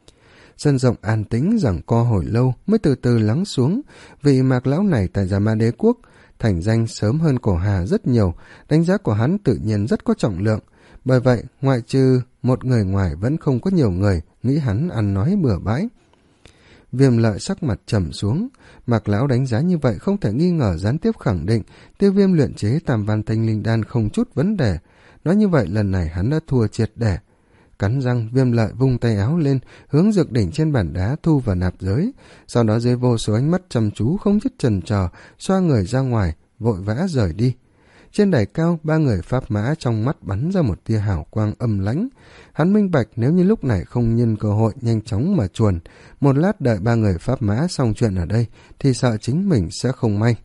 Sân rộng an tĩnh giằng co hồi lâu mới từ từ lắng xuống. Vị Mạc lão này tại Gia Mã Đế Quốc thành danh sớm hơn cổ hà rất nhiều, đánh giá của hắn tự nhiên rất có trọng lượng. Bởi vậy, ngoại trừ một người ngoài vẫn không có nhiều người nghĩ hắn ăn nói bừa bãi. Viêm Lợi sắc mặt trầm xuống, Mạc lão đánh giá như vậy không thể nghi ngờ gián tiếp khẳng định Tiêu Viêm luyện chế Tam Văn Thanh Linh Đan không chút vấn đề. Nói như vậy lần này hắn đã thua triệt để. Cắn răng, Viêm Lợi vung tay áo lên, hướng dược đỉnh trên bàn đá thu vào nạp giới, sau đó dưới vô số ánh mắt chăm chú không chút chần chờ, xoa người ra ngoài, vội vã rời đi. Trên đài cao, ba người pháp mã trong mắt bắn ra một tia hào quang âm lãnh. Hắn minh bạch nếu như lúc này không nhân cơ hội nhanh chóng mà chuồn, một lát đợi ba người pháp mã xong chuyện ở đây, thì sợ chính mình sẽ không may.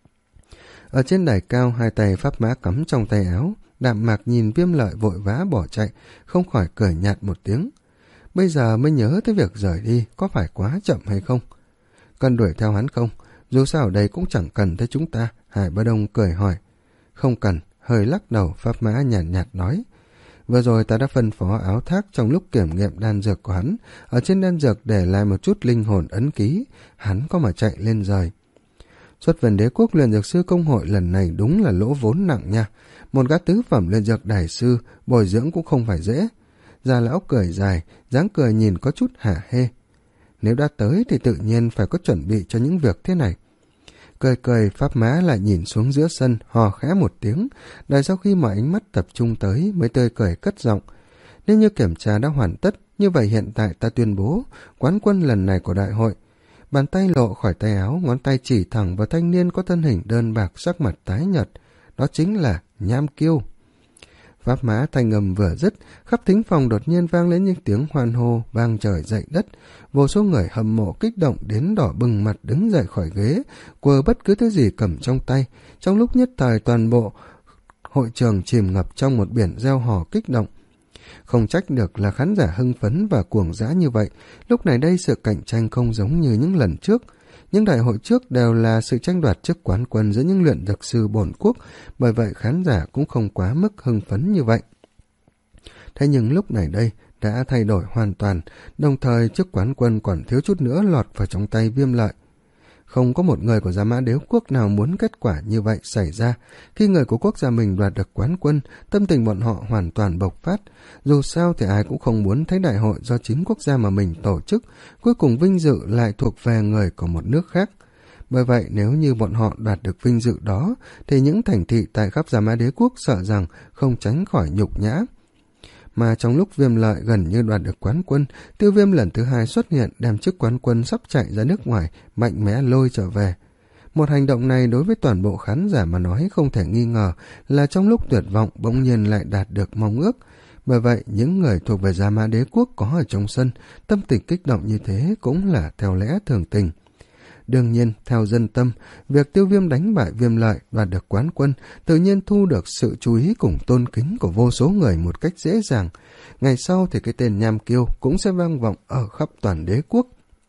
Ở trên đài cao, hai tay pháp mã cắm trong tay áo, Đạm Mạc nhìn Viêm Lợi vội vã bỏ chạy, không khỏi cười nhạt một tiếng. Bây giờ mới nhớ tới việc rời đi, có phải quá chậm hay không? Cần đuổi theo hắn không? Dù sao ở đây cũng chẳng cần tới chúng ta, Hải Bá Đông cười hỏi. Không cần, hơi lắc đầu, pháp mã nhàn nhạt, nhạt nói. Vừa rồi ta đã phân phó áo thác trong lúc kiểm nghiệm đan dược của hắn, ở trên đan dược để lại một chút linh hồn ấn ký, hắn có mà chạy lên rời. Xuất Vân Đế Quốc luyện dược sư công hội lần này đúng là lỗ vốn nặng nha. Một gã tứ phẩm luyện dược đại sư, bồi dưỡng cũng không phải dễ. Già lão cười dài, dáng cười nhìn có chút hả hê. Nếu đã tới thì tự nhiên phải có chuẩn bị cho những việc thế này. Cười cười, pháp mã lại nhìn xuống giữa sân, hò khẽ một tiếng, đợi sau khi mọi ánh mắt tập trung tới mới tươi cười cất giọng. Nếu như kiểm tra đã hoàn tất, như vậy hiện tại ta tuyên bố quán quân lần này của đại hội. Bàn tay lộ khỏi tay áo, ngón tay chỉ thẳng vào thanh niên có thân hình đơn bạc, sắc mặt tái nhợt. Đó chính là Nham Kiêu. Pháp mã thanh âm vừa dứt, khắp thính phòng đột nhiên vang lên những tiếng hoan hô vang trời dậy đất. Vô số người hâm mộ kích động đến đỏ bừng mặt đứng dậy khỏi ghế, quờ bất cứ thứ gì cầm trong tay. Trong lúc nhất thời toàn bộ hội trường chìm ngập trong một biển reo hò kích động. Không trách được là khán giả hưng phấn và cuồng dã như vậy. Lúc này đây sự cạnh tranh không giống như những lần trước. Những đại hội trước đều là sự tranh đoạt chức quán quân giữa những luyện dược sư bổn quốc, bởi vậy khán giả cũng không quá mức hưng phấn như vậy. Thế nhưng lúc này đây đã thay đổi hoàn toàn, đồng thời chức quán quân còn thiếu chút nữa lọt vào trong tay Viêm Lợi. Không có một người của Gia Mã Đế Quốc nào muốn kết quả như vậy xảy ra. Khi người của quốc gia mình đoạt được quán quân, tâm tình bọn họ hoàn toàn bộc phát. Dù sao thì ai cũng không muốn thấy đại hội do chính quốc gia mà mình tổ chức, cuối cùng vinh dự lại thuộc về người của một nước khác. Bởi vậy nếu như bọn họ đoạt được vinh dự đó, thì những thành thị tại khắp Gia Mã Đế Quốc sợ rằng không tránh khỏi nhục nhã. Mà trong lúc Viêm Lợi gần như đoạt được quán quân, Tiêu Viêm lần thứ hai xuất hiện đem chức quán quân sắp chạy ra nước ngoài, mạnh mẽ lôi trở về. Một hành động này đối với toàn bộ khán giả mà nói không thể nghi ngờ là trong lúc tuyệt vọng bỗng nhiên lại đạt được mong ước. Bởi vậy những người thuộc về Gia Mã Đế Quốc có ở trong sân, tâm tình kích động như thế cũng là theo lẽ thường tình. Đương nhiên, theo dân tâm, việc Tiêu Viêm đánh bại Viêm Lợi và được quán quân tự nhiên thu được sự chú ý cùng tôn kính của vô số người một cách dễ dàng. Ngày sau thì cái tên Nham Kiêu cũng sẽ vang vọng ở khắp toàn đế quốc.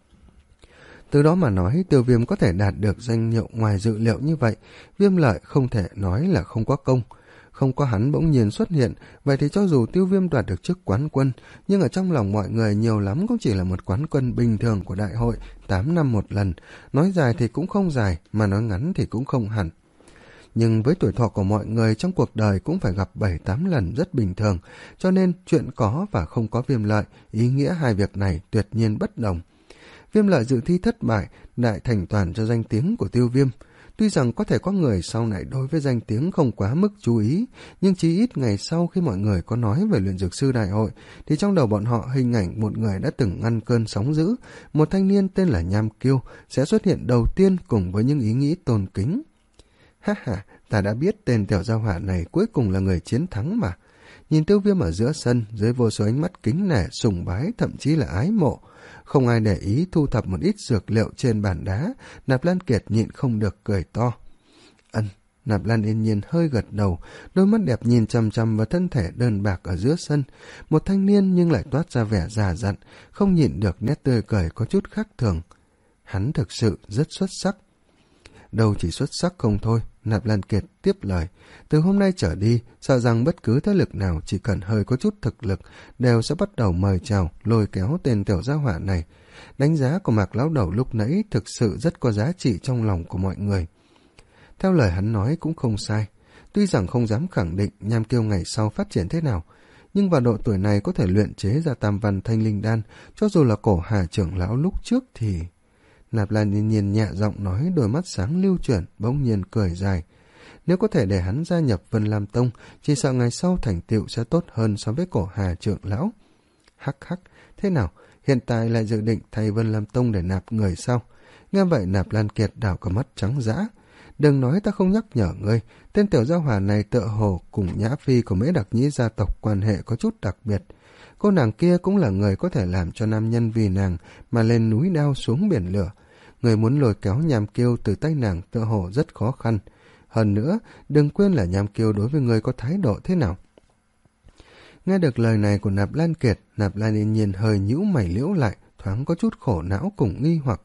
Từ đó mà nói, Tiêu Viêm có thể đạt được danh hiệu ngoài dự liệu như vậy, Viêm Lợi không thể nói là không có công. Không có hắn bỗng nhiên xuất hiện, vậy thì cho dù Tiêu Viêm đoạt được chức quán quân, nhưng ở trong lòng mọi người nhiều lắm cũng chỉ là một quán quân bình thường của đại hội, tám năm một lần. Nói dài thì cũng không dài, mà nói ngắn thì cũng không hẳn. Nhưng với tuổi thọ của mọi người trong cuộc đời cũng phải gặp bảy tám lần rất bình thường, cho nên chuyện có và không có Viêm Lợi, ý nghĩa hai việc này tuyệt nhiên bất đồng. Viêm Lợi dự thi thất bại, đại thành toàn cho danh tiếng của Tiêu Viêm. Tuy rằng có thể có người sau này đối với danh tiếng không quá mức chú ý, nhưng chí ít ngày sau khi mọi người có nói về luyện dược sư đại hội, thì trong đầu bọn họ hình ảnh một người đã từng ngăn cơn sóng dữ, một thanh niên tên là Nham Kiêu, sẽ xuất hiện đầu tiên cùng với những ý nghĩ tôn kính. Ha ha, ta đã biết tên tiểu gia hỏa này cuối cùng là người chiến thắng mà. Nhìn Tiêu Viêm ở giữa sân, dưới vô số ánh mắt kính nể, sùng bái, thậm chí là ái mộ. Không ai để ý thu thập một ít dược liệu trên bàn đá, Nạp Lan Kiệt nhịn không được cười to. Ân, Nạp Lan Yên Nhiên hơi gật đầu, đôi mắt đẹp nhìn chằm chằm vào thân thể đơn bạc ở giữa sân. Một thanh niên nhưng lại toát ra vẻ già dặn, không nhịn được nét tươi cười có chút khác thường. Hắn thực sự rất xuất sắc. Đâu chỉ xuất sắc không thôi, Nạp Lan Kiệt tiếp lời. Từ hôm nay trở đi, sợ rằng bất cứ thế lực nào chỉ cần hơi có chút thực lực đều sẽ bắt đầu mời chào, lôi kéo tên tiểu gia hỏa này. Đánh giá của Mạc Lão Đầu lúc nãy thực sự rất có giá trị trong lòng của mọi người. Theo lời hắn nói cũng không sai. Tuy rằng không dám khẳng định Nham Kiêu ngày sau phát triển thế nào, nhưng vào độ tuổi này có thể luyện chế ra tam văn thanh linh đan, cho dù là Cổ Hà trưởng lão lúc trước thì... Nạp Lan Yên Nhiên nhẹ giọng nói, đôi mắt sáng lưu chuyển, bỗng nhiên cười dài. Nếu có thể để hắn gia nhập Vân Lam Tông, chỉ sợ ngày sau thành tựu sẽ tốt hơn so với Cổ Hà trưởng lão. Hắc hắc, thế nào, hiện tại lại dự định thay Vân Lam Tông để nạp người sao? Nghe vậy Nạp Lan Kiệt đảo cả mắt trắng dã. Đừng nói ta không nhắc nhở ngươi, tên tiểu gia hỏa này tựa hồ cùng Nhã Phi của Mễ Đặc Nhĩ gia tộc quan hệ có chút đặc biệt. Cô nàng kia cũng là người có thể làm cho nam nhân vì nàng mà lên núi đao xuống biển lửa. Người muốn lôi kéo Nham Kiêu từ tay nàng tựa hồ rất khó khăn. Hơn nữa, đừng quên là Nham Kiêu đối với người có thái độ thế nào. Nghe được lời này của Nạp Lan Kiệt, Nạp Lan Yên Nhiên hơi nhíu mày liễu lại, thoáng có chút khổ não cùng nghi hoặc.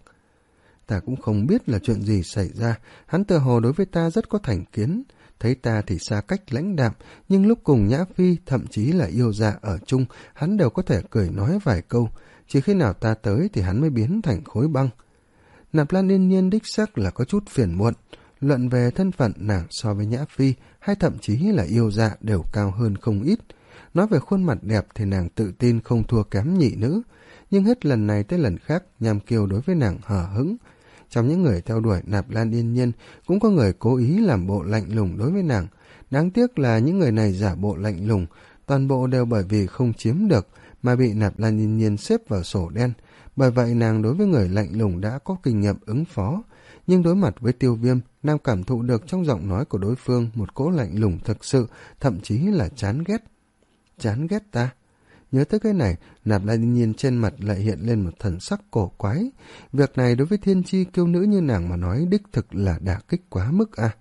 Ta cũng không biết là chuyện gì xảy ra, hắn tựa hồ đối với ta rất có thành kiến. Thấy ta thì xa cách lãnh đạm, nhưng lúc cùng Nhã Phi, thậm chí là yêu dạ ở chung, hắn đều có thể cười nói vài câu. Chỉ khi nào ta tới thì hắn mới biến thành khối băng. Nạp Lan Yên Nhiên đích xác là có chút phiền muộn. Luận về thân phận nàng so với Nhã Phi, hay thậm chí là yêu dạ đều cao hơn không ít. Nói về khuôn mặt đẹp thì nàng tự tin không thua kém nhị nữ. Nhưng hết lần này tới lần khác, Nham Kiêu đối với nàng hờ hững. Trong những người theo đuổi Nạp Lan Yên Nhiên, cũng có người cố ý làm bộ lạnh lùng đối với nàng. Đáng tiếc là những người này giả bộ lạnh lùng, toàn bộ đều bởi vì không chiếm được mà bị Nạp Lan Yên Nhiên xếp vào sổ đen. Bởi vậy nàng đối với người lạnh lùng đã có kinh nghiệm ứng phó. Nhưng đối mặt với Tiêu Viêm, nàng cảm thụ được trong giọng nói của đối phương một cỗ lạnh lùng thực sự, thậm chí là chán ghét. Chán ghét ta? Nhớ tới cái này, Nạp Lan Yên Nhiên trên mặt lại hiện lên một thần sắc cổ quái. Việc này đối với thiên chi kiêu nữ như nàng mà nói đích thực là đả kích quá mức à?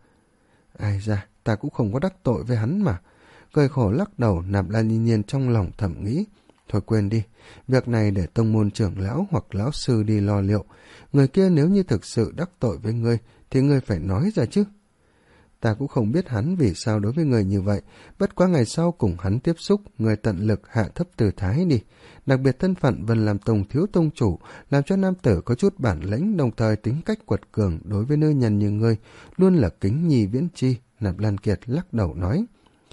Ai ra, ta cũng không có đắc tội với hắn mà. Cười khổ lắc đầu, Nạp Lan Yên Nhiên trong lòng thầm nghĩ. Thôi quên đi, việc này để tông môn trưởng lão hoặc lão sư đi lo liệu. Người kia nếu như thực sự đắc tội với ngươi, thì ngươi phải nói ra chứ. Ta cũng không biết hắn vì sao đối với người như vậy, bất quá ngày sau cùng hắn tiếp xúc, người tận lực hạ thấp tư thái đi. Đặc biệt thân phận Vân Lam Tông thiếu tông chủ, làm cho nam tử có chút bản lĩnh, đồng thời tính cách quật cường đối với nữ nhân như ngươi, luôn là kính nhi viễn chi. Nạp Lan Kiệt lắc đầu nói.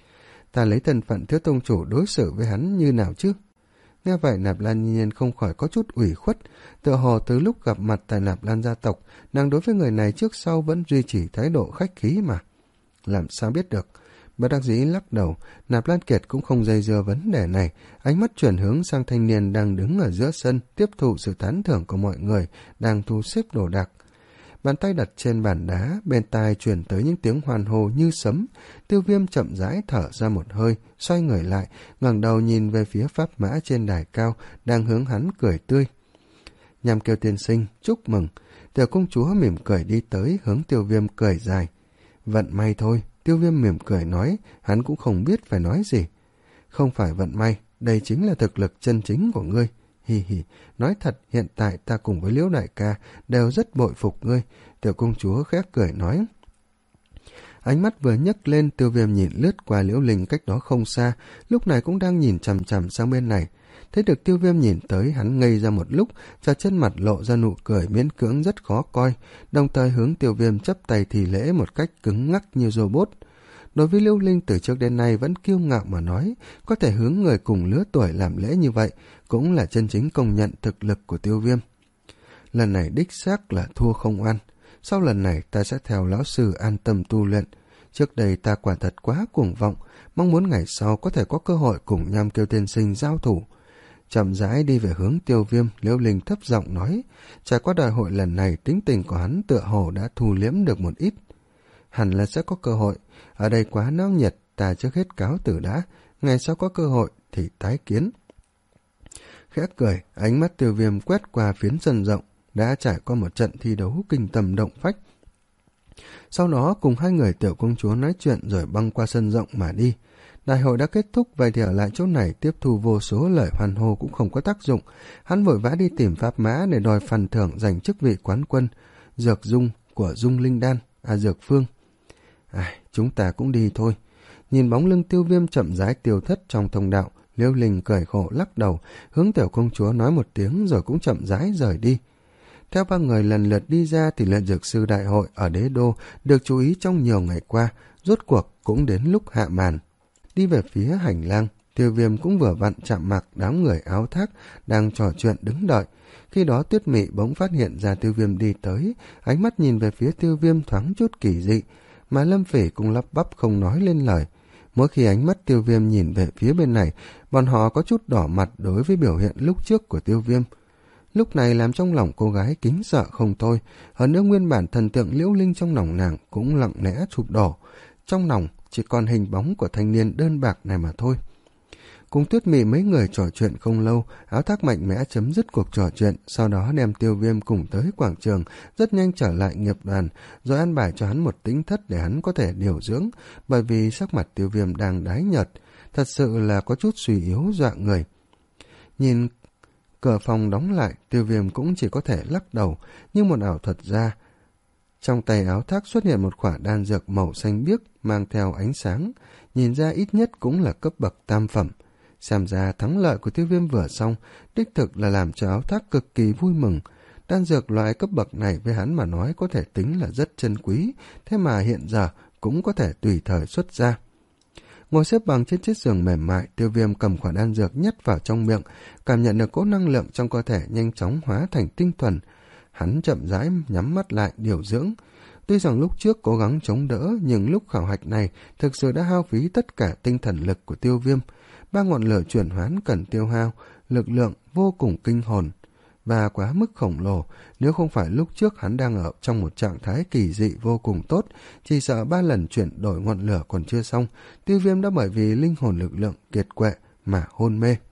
Ta lấy thân phận thiếu tông chủ đối xử với hắn như nào chứ? Nghe vậy Nạp Lan Nhiên không khỏi có chút ủy khuất, tựa hồ từ lúc gặp mặt tại Nạp Lan gia tộc, nàng đối với người này trước sau vẫn duy trì thái độ khách khí mà. Làm sao biết được? Bất đắc dĩ lắc đầu, Nạp Lan Kiệt cũng không dây dưa vấn đề này, ánh mắt chuyển hướng sang thanh niên đang đứng ở giữa sân, tiếp thụ sự tán thưởng của mọi người, đang thu xếp đồ đạc. Bàn tay đặt trên bàn đá, bên tai truyền tới những tiếng hoàn hồ như sấm. Tiêu Viêm chậm rãi thở ra một hơi, xoay người lại, ngẩng đầu nhìn về phía pháp mã trên đài cao, đang hướng hắn cười tươi. Nham Kiêu tiên sinh, chúc mừng. Tiểu công chúa mỉm cười đi tới, hướng Tiêu Viêm cười dài. Vận may thôi, Tiêu Viêm mỉm cười nói, hắn cũng không biết phải nói gì. Không phải vận may, đây chính là thực lực chân chính của ngươi. Hì hì, nói thật, hiện tại ta cùng với Liễu đại ca đều rất bội phục ngươi. Tiểu công chúa khẽ cười nói. Ánh mắt vừa nhấc lên, Tiêu Viêm nhìn lướt qua Liễu Linh cách đó không xa, lúc này cũng đang nhìn chằm chằm sang bên này. Thấy được Tiêu Viêm nhìn tới, hắn ngây ra một lúc, và trên mặt lộ ra nụ cười miễn cưỡng rất khó coi, đồng thời hướng Tiêu Viêm chắp tay thì lễ một cách cứng ngắc như robot. Đối với Liễu Linh từ trước đến nay vẫn kiêu ngạo mà nói, có thể hướng người cùng lứa tuổi làm lễ như vậy, cũng là chân chính công nhận thực lực của Tiêu Viêm. Lần này đích xác là thua không oan. Sau lần này ta sẽ theo lão sư an tâm tu luyện. Trước đây ta quả thật quá cuồng vọng, mong muốn ngày sau có thể có cơ hội cùng Nham Kiêu tiên sinh giao thủ. Chậm rãi đi về hướng Tiêu Viêm, Liễu Linh thấp giọng nói, trải qua đại hội lần này tính tình của hắn tựa hồ đã thu liễm được một ít. Hẳn là sẽ có cơ hội, ở đây quá náo nhiệt, ta trước hết cáo từ đã, ngày sau có cơ hội thì tái kiến. Khẽ cười, ánh mắt Tiêu Viêm quét qua phiến sân rộng, đã trải qua một trận thi đấu kinh tâm động phách. Sau đó cùng hai người tiểu công chúa nói chuyện rồi băng qua sân rộng mà đi. Đại hội đã kết thúc, vậy thì ở lại chỗ này tiếp thu vô số lời hoan hô cũng không có tác dụng. Hắn vội vã đi tìm pháp mã để đòi phần thưởng giành chức vị quán quân dược dung của Dung Linh Đan, à Dược Phương. À, chúng ta cũng đi thôi. Nhìn bóng lưng Tiêu Viêm chậm rãi tiêu thất trong thông đạo, Liễu Linh cười khổ lắc đầu, hướng tiểu công chúa nói một tiếng rồi cũng chậm rãi rời đi. Theo ba người lần lượt đi ra thì luyện dược sư đại hội ở đế đô được chú ý trong nhiều ngày qua, rốt cuộc cũng đến lúc hạ màn. Đi về phía hành lang, Tiêu Viêm cũng vừa vặn chạm mặt đám người áo thác đang trò chuyện đứng đợi. Khi đó Tuyết Mị bỗng phát hiện ra Tiêu Viêm đi tới, ánh mắt nhìn về phía Tiêu Viêm thoáng chút kỳ dị, mà Lâm Phỉ cũng lắp bắp không nói lên lời. Mỗi khi ánh mắt Tiêu Viêm nhìn về phía bên này, bọn họ có chút đỏ mặt đối với biểu hiện lúc trước của Tiêu Viêm. Lúc này làm trong lòng cô gái kính sợ không thôi, hơn nữa nguyên bản thần tượng Liễu Linh trong lòng nàng cũng lặng lẽ sụp đổ, trong lòng chỉ còn hình bóng của thanh niên đơn bạc này mà thôi. Cùng Tuyết Mị mấy người trò chuyện không lâu, Áo Thác mạnh mẽ chấm dứt cuộc trò chuyện, sau đó đem Tiêu Viêm cùng tới quảng trường, rất nhanh trở lại nghiệp đoàn, rồi ăn bài cho hắn một tĩnh thất để hắn có thể điều dưỡng, bởi vì sắc mặt Tiêu Viêm đang đái nhợt, thật sự là có chút suy yếu dọa người. Nhìn cửa phòng đóng lại, Tiêu Viêm cũng chỉ có thể lắc đầu, như một ảo thuật ra. Trong tay Áo Thác xuất hiện một quả đan dược màu xanh biếc mang theo ánh sáng, nhìn ra ít nhất cũng là cấp bậc tam phẩm. Xem ra thắng lợi của Tiêu Viêm vừa xong, đích thực là làm cho Áo Thác cực kỳ vui mừng. Đan dược loại cấp bậc này với hắn mà nói có thể tính là rất chân quý, thế mà hiện giờ cũng có thể tùy thời xuất ra. Ngồi xếp bằng trên chiếc giường mềm mại, Tiêu Viêm cầm quả đan dược nhét vào trong miệng, cảm nhận được cỗ năng lượng trong cơ thể nhanh chóng hóa thành tinh thuần. Hắn chậm rãi nhắm mắt lại điều dưỡng. Tuy rằng lúc trước cố gắng chống đỡ, nhưng lúc khảo hạch này thực sự đã hao phí tất cả tinh thần lực của Tiêu Viêm. Ba ngọn lửa chuyển hoán cần tiêu hao lực lượng vô cùng kinh hồn và quá mức khổng lồ. Nếu không phải lúc trước hắn đang ở trong một trạng thái kỳ dị vô cùng tốt, chỉ sợ ba lần chuyển đổi ngọn lửa còn chưa xong, Tiêu Viêm đã bởi vì linh hồn lực lượng kiệt quệ mà hôn mê.